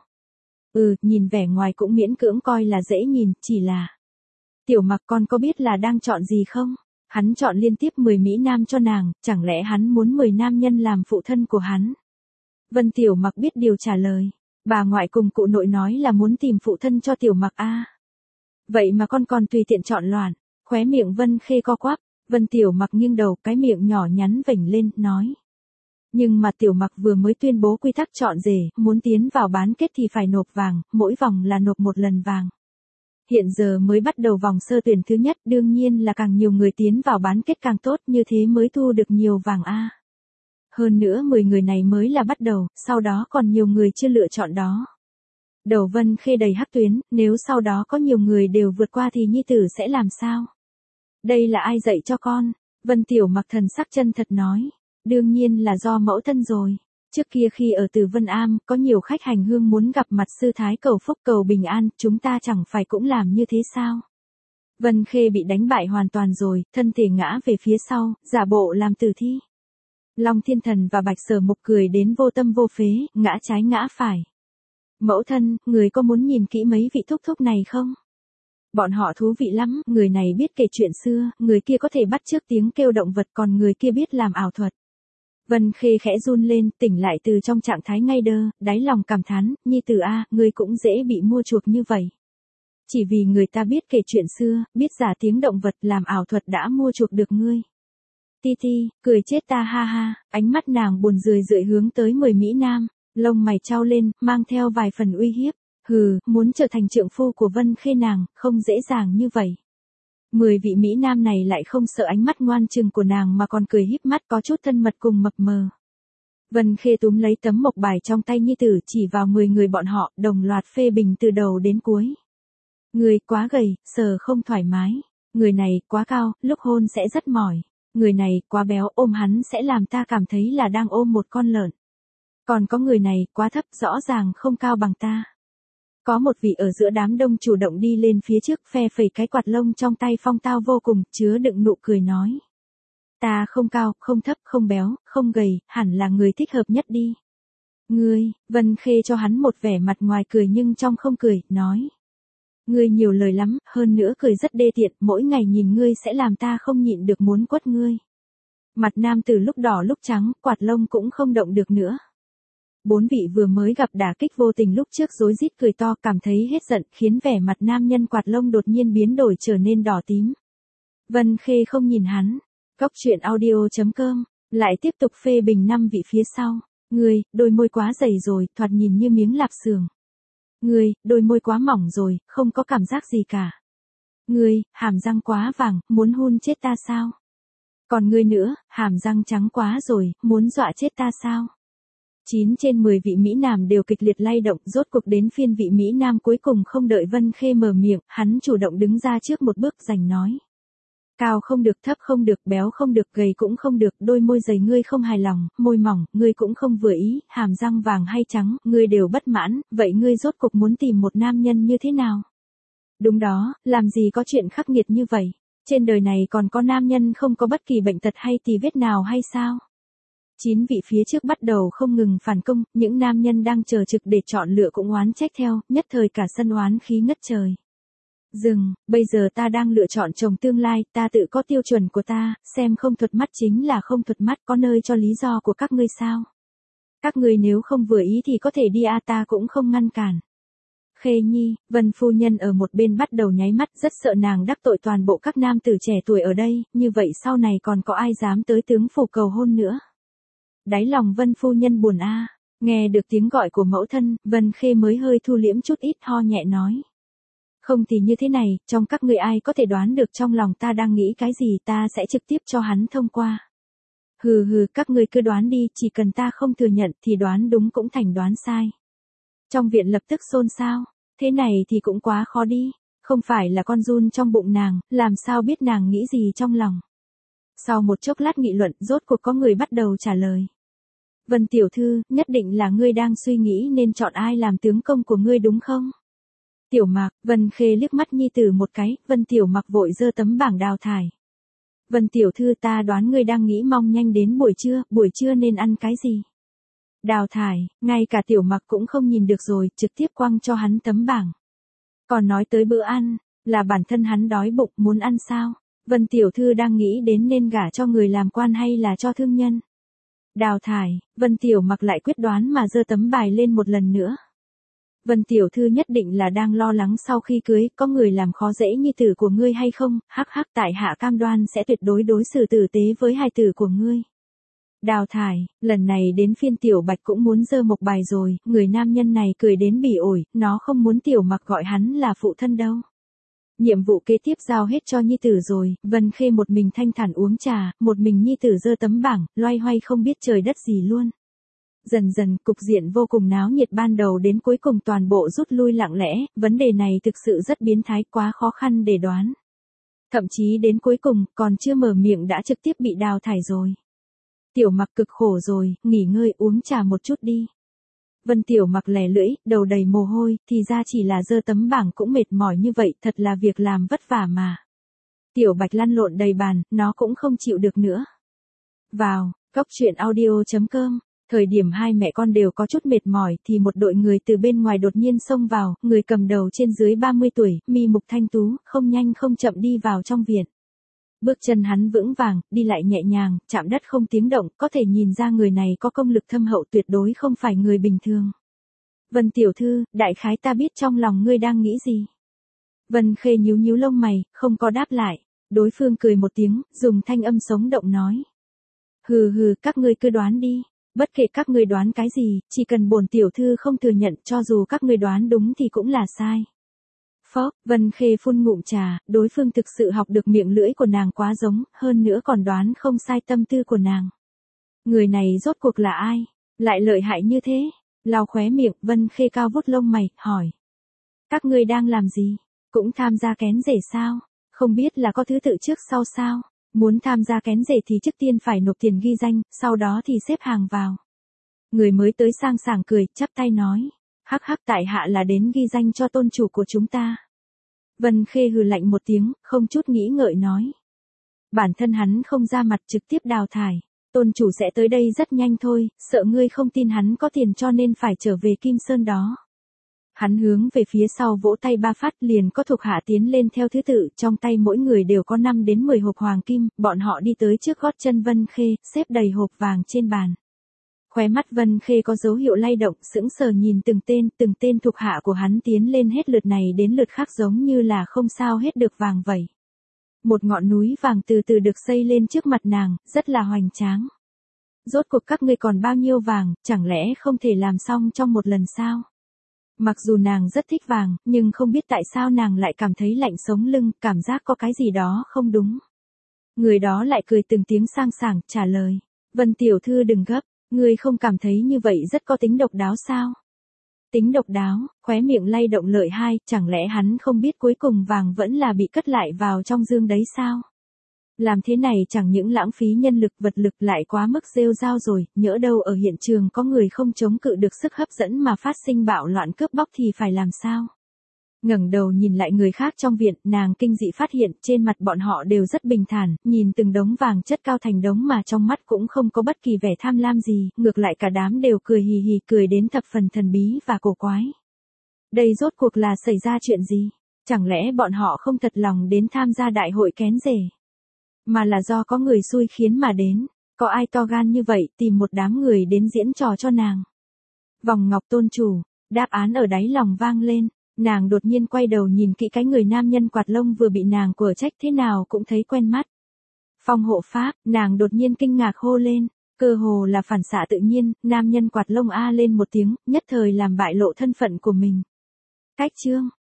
Nhìn vẻ ngoài cũng miễn cưỡng coi là dễ nhìn, chỉ là... Tiểu Mặc con có biết là đang chọn gì không? Hắn chọn liên tiếp 10 Mỹ Nam cho nàng, chẳng lẽ hắn muốn 10 nam nhân làm phụ thân của hắn? Vân Tiểu Mặc biết điều trả lời. Bà ngoại cùng cụ nội nói là muốn tìm phụ thân cho Tiểu Mặc a. Vậy mà con còn tùy tiện chọn loạn. Khóe miệng Vân Khê co quắp. Vân Tiểu Mặc nghiêng đầu, cái miệng nhỏ nhắn vểnh lên, nói. Nhưng mà Tiểu Mặc vừa mới tuyên bố quy tắc chọn rể, muốn tiến vào bán kết thì phải nộp vàng, mỗi vòng là nộp một lần vàng. Hiện giờ mới bắt đầu vòng sơ tuyển thứ nhất, đương nhiên là càng nhiều người tiến vào bán kết càng tốt, như thế mới thu được nhiều vàng a. Hơn nữa 10 người này mới là bắt đầu, sau đó còn nhiều người chưa lựa chọn đó. Đầu Vân Khê đầy hắc tuyến, nếu sau đó có nhiều người đều vượt qua thì nhi tử sẽ làm sao? Đây là ai dạy cho con? Vân Tiểu Mặc thần sắc chân thật nói. Đương nhiên là do mẫu thân rồi. Trước kia khi ở Từ Vân Am, có nhiều khách hành hương muốn gặp mặt sư thái cầu phúc cầu bình an, chúng ta chẳng phải cũng làm như thế sao? Vân Khê bị đánh bại hoàn toàn rồi, thân thể ngã về phía sau, giả bộ làm tử thi. Long Thiên Thần và Bạch Sở Mục cười đến vô tâm vô phế, ngã trái ngã phải. Mẫu thân, người có muốn nhìn kỹ mấy vị thúc thúc này không? Bọn họ thú vị lắm, người này biết kể chuyện xưa, người kia có thể bắt chước tiếng kêu động vật, còn người kia biết làm ảo thuật. Vân Khê khẽ run lên, tỉnh lại từ trong trạng thái ngây đơ, đáy lòng cảm thán, nhi tử a, ngươi cũng dễ bị mua chuộc như vậy. Chỉ vì người ta biết kể chuyện xưa, biết giả tiếng động vật, làm ảo thuật đã mua chuộc được ngươi. Ti Ti, cười chết ta ha ha, ánh mắt nàng buồn rười rượi hướng tới 10 Mỹ Nam, lông mày trao lên, mang theo vài phần uy hiếp. Muốn trở thành trượng phu của Vân Khê nàng, không dễ dàng như vậy. 10 vị Mỹ Nam này lại không sợ ánh mắt ngoan trừng của nàng mà còn cười híp mắt có chút thân mật cùng mập mờ. Vân Khê túm lấy tấm mộc bài trong tay nhi tử chỉ vào 10 người bọn họ, đồng loạt phê bình từ đầu đến cuối. Người quá gầy, sờ không thoải mái. Người này quá cao, lúc hôn sẽ rất mỏi. Người này quá béo, ôm hắn sẽ làm ta cảm thấy là đang ôm một con lợn. Còn có người này quá thấp, rõ ràng không cao bằng ta. Có một vị ở giữa đám đông chủ động đi lên phía trước, phe phẩy cái quạt lông trong tay phong tao vô cùng, chứa đựng nụ cười nói. Ta không cao, không thấp, không béo, không gầy, hẳn là người thích hợp nhất đi. Ngươi, Vân Khê cho hắn một vẻ mặt ngoài cười nhưng trong không cười, nói. Ngươi nhiều lời lắm, hơn nữa cười rất đê tiện, mỗi ngày nhìn ngươi sẽ làm ta không nhịn được muốn quất ngươi. Mặt nam từ lúc đỏ lúc trắng, quạt lông cũng không động được nữa. 4 vị vừa mới gặp đả kích vô tình lúc trước rối rít cười to, cảm thấy hết giận, khiến vẻ mặt nam nhân quạt lông đột nhiên biến đổi trở nên đỏ tím. Vân Khê không nhìn hắn. Cóc truyện audio.com, lại tiếp tục phê bình 5 vị phía sau. Ngươi, đôi môi quá dày rồi, thoạt nhìn như miếng lạp xưởng. Ngươi, đôi môi quá mỏng rồi, không có cảm giác gì cả. Ngươi, hàm răng quá vàng, muốn hun chết ta sao? Còn ngươi nữa, hàm răng trắng quá rồi, muốn dọa chết ta sao? 9 trên 10 vị Mỹ Nam đều kịch liệt lay động, rốt cuộc đến phiên vị Mỹ Nam cuối cùng không đợi Vân Khê mở miệng, hắn chủ động đứng ra trước một bước giành nói. Cao không được, thấp không được, béo không được, gầy cũng không được, đôi môi dày ngươi không hài lòng, môi mỏng, ngươi cũng không vừa ý, hàm răng vàng hay trắng, ngươi đều bất mãn, vậy ngươi rốt cuộc muốn tìm một nam nhân như thế nào? Đúng đó, làm gì có chuyện khắc nghiệt như vậy? Trên đời này còn có nam nhân không có bất kỳ bệnh tật hay tì vết nào hay sao? 9 vị phía trước bắt đầu không ngừng phản công, những nam nhân đang chờ trực để chọn lựa cũng oán trách theo, nhất thời cả sân oán khí ngất trời. Dừng, bây giờ ta đang lựa chọn chồng tương lai, ta tự có tiêu chuẩn của ta, xem không thuật mắt chính là không thuật mắt, có nơi cho lý do của các ngươi sao? Các ngươi nếu không vừa ý thì có thể đi ta cũng không ngăn cản. Khê Nhi, Vân phu nhân ở một bên bắt đầu nháy mắt, rất sợ nàng đắc tội toàn bộ các nam tử trẻ tuổi ở đây, như vậy sau này còn có ai dám tới tướng phủ cầu hôn nữa. Đáy lòng Vân phu nhân buồn nghe được tiếng gọi của mẫu thân, Vân Khê mới hơi thu liễm chút ít, ho nhẹ nói. Không thì như thế này, trong các ngươi ai có thể đoán được trong lòng ta đang nghĩ cái gì, ta sẽ trực tiếp cho hắn thông qua. Hừ hừ, các ngươi cứ đoán đi, chỉ cần ta không thừa nhận thì đoán đúng cũng thành đoán sai. Trong viện lập tức xôn xao, thế này thì cũng quá khó đi, không phải là con giun trong bụng nàng, làm sao biết nàng nghĩ gì trong lòng. Sau một chốc lát nghị luận, rốt cuộc có người bắt đầu trả lời. Vân tiểu thư, nhất định là ngươi đang suy nghĩ nên chọn ai làm tướng công của ngươi đúng không? Tiểu Mặc, Vân Khê liếc mắt nhi tử một cái, Vân Tiểu Mặc vội giơ tấm bảng đào thải. Vân tiểu thư, ta đoán ngươi đang nghĩ mong nhanh đến buổi trưa nên ăn cái gì? Đào thải, ngay cả Tiểu Mặc cũng không nhìn được rồi, trực tiếp quăng cho hắn tấm bảng. Còn nói tới bữa ăn, là bản thân hắn đói bụng muốn ăn sao? Vân tiểu thư đang nghĩ đến nên gả cho người làm quan hay là cho thương nhân? Đào thải, Vân Tiểu Mặc lại quyết đoán mà giơ tấm bài lên một lần nữa. Vân tiểu thư nhất định là đang lo lắng sau khi cưới có người làm khó dễ nhi tử của ngươi hay không, hắc hắc, tại hạ cam đoan sẽ tuyệt đối đối xử tử tế với hài tử của ngươi. Đào thải, lần này đến phiên Tiểu Bạch cũng muốn giơ một bài rồi, người nam nhân này cười đến bỉ ổi, nó không muốn Tiểu Mặc gọi hắn là phụ thân đâu. Nhiệm vụ kế tiếp giao hết cho nhi tử rồi, Vân Khê một mình thanh thản uống trà, một mình nhi tử giơ tấm bảng, loay hoay không biết trời đất gì luôn. Dần dần, cục diện vô cùng náo nhiệt, ban đầu đến cuối cùng toàn bộ rút lui lặng lẽ, vấn đề này thực sự rất biến thái, quá khó khăn để đoán. Thậm chí đến cuối cùng, còn chưa mở miệng đã trực tiếp bị đào thải rồi. Tiểu Mặc cực khổ rồi, nghỉ ngơi uống trà một chút đi. Vân Tiểu Mặc lè lưỡi, đầu đầy mồ hôi, thì ra chỉ là giơ tấm bảng cũng mệt mỏi như vậy, thật là việc làm vất vả mà. Tiểu Bạch lăn lộn đầy bàn, nó cũng không chịu được nữa. Vào, cốc truyện audio.com. Thời điểm hai mẹ con đều có chút mệt mỏi thì một đội người từ bên ngoài đột nhiên xông vào, người cầm đầu trên dưới 30 tuổi, mi mục thanh tú, không nhanh không chậm đi vào trong viện. Bước chân hắn vững vàng, đi lại nhẹ nhàng, chạm đất không tiếng động, có thể nhìn ra người này có công lực thâm hậu, tuyệt đối không phải người bình thường. Vân tiểu thư, đại khái ta biết trong lòng ngươi đang nghĩ gì. Vân Khê nhíu nhíu lông mày, không có đáp lại. Đối phương cười một tiếng, dùng thanh âm sống động nói. Hừ hừ, các ngươi cứ đoán đi. Bất kể các ngươi đoán cái gì, chỉ cần bổn tiểu thư không thừa nhận, cho dù các ngươi đoán đúng thì cũng là sai. Phó, Vân Khê phun ngụm trà, đối phương thực sự học được miệng lưỡi của nàng quá giống, hơn nữa còn đoán không sai tâm tư của nàng. Người này rốt cuộc là ai? Lại lợi hại như thế? Lau khóe miệng, Vân Khê cao vút lông mày, hỏi. Các ngươi đang làm gì? Cũng tham gia kén rể sao? Không biết là có thứ tự trước sau sao? Muốn tham gia kén rể thì trước tiên phải nộp tiền ghi danh, sau đó thì xếp hàng vào. Người mới tới sang sảng cười, chắp tay nói. Hắc hắc, tại hạ là đến ghi danh cho tôn chủ của chúng ta. Vân Khê hừ lạnh một tiếng, không chút nghĩ ngợi nói. Bản thân hắn không ra mặt, trực tiếp đào thải. Tôn chủ sẽ tới đây rất nhanh thôi, sợ ngươi không tin hắn có tiền cho nên phải trở về Kim Sơn đó. Hắn hướng về phía sau vỗ tay ba phát, liền có thuộc hạ tiến lên theo thứ tự, trong tay mỗi người đều có 5 đến 10 hộp hoàng kim, bọn họ đi tới trước gót chân Vân Khê, xếp đầy hộp vàng trên bàn. Khóe mắt Vân Khê có dấu hiệu lay động, sững sờ nhìn từng tên thuộc hạ của hắn tiến lên hết lượt này đến lượt khác, giống như là không sao hết được vàng vậy. Một ngọn núi vàng từ từ được xây lên trước mặt nàng, rất là hoành tráng. Rốt cuộc các ngươi còn bao nhiêu vàng, chẳng lẽ không thể làm xong trong một lần sao? Mặc dù nàng rất thích vàng, nhưng không biết tại sao nàng lại cảm thấy lạnh sống lưng, cảm giác có cái gì đó không đúng. Người đó lại cười từng tiếng sang sảng, trả lời. Vân tiểu thư đừng gấp, ngươi không cảm thấy như vậy rất có tính độc đáo sao? Tính độc đáo, khóe miệng lay động lợi hai, chẳng lẽ hắn không biết cuối cùng vàng vẫn là bị cất lại vào trong dương đấy sao? Làm thế này chẳng những lãng phí nhân lực vật lực lại quá mức rêu rao rồi, nhỡ đâu ở hiện trường có người không chống cự được sức hấp dẫn mà phát sinh bạo loạn cướp bóc thì phải làm sao? Ngẩng đầu nhìn lại người khác trong viện, nàng kinh dị phát hiện trên mặt bọn họ đều rất bình thản, nhìn từng đống vàng chất cao thành đống mà trong mắt cũng không có bất kỳ vẻ tham lam gì, ngược lại cả đám đều cười hì hì, cười đến thập phần thần bí và cổ quái. Đây rốt cuộc là xảy ra chuyện gì? Chẳng lẽ bọn họ không thật lòng đến tham gia đại hội kén rể, mà là do có người xui khiến mà đến, có ai to gan như vậy tìm một đám người đến diễn trò cho nàng. Vòng ngọc tôn chủ, đáp án ở đáy lòng vang lên, nàng đột nhiên quay đầu nhìn kỹ cái người nam nhân quạt lông vừa bị nàng quở trách thế nào cũng thấy quen mắt. Phong hộ pháp, nàng đột nhiên kinh ngạc hô lên, cơ hồ là phản xạ tự nhiên, nam nhân quạt lông a lên một tiếng, nhất thời làm bại lộ thân phận của mình. Cách chương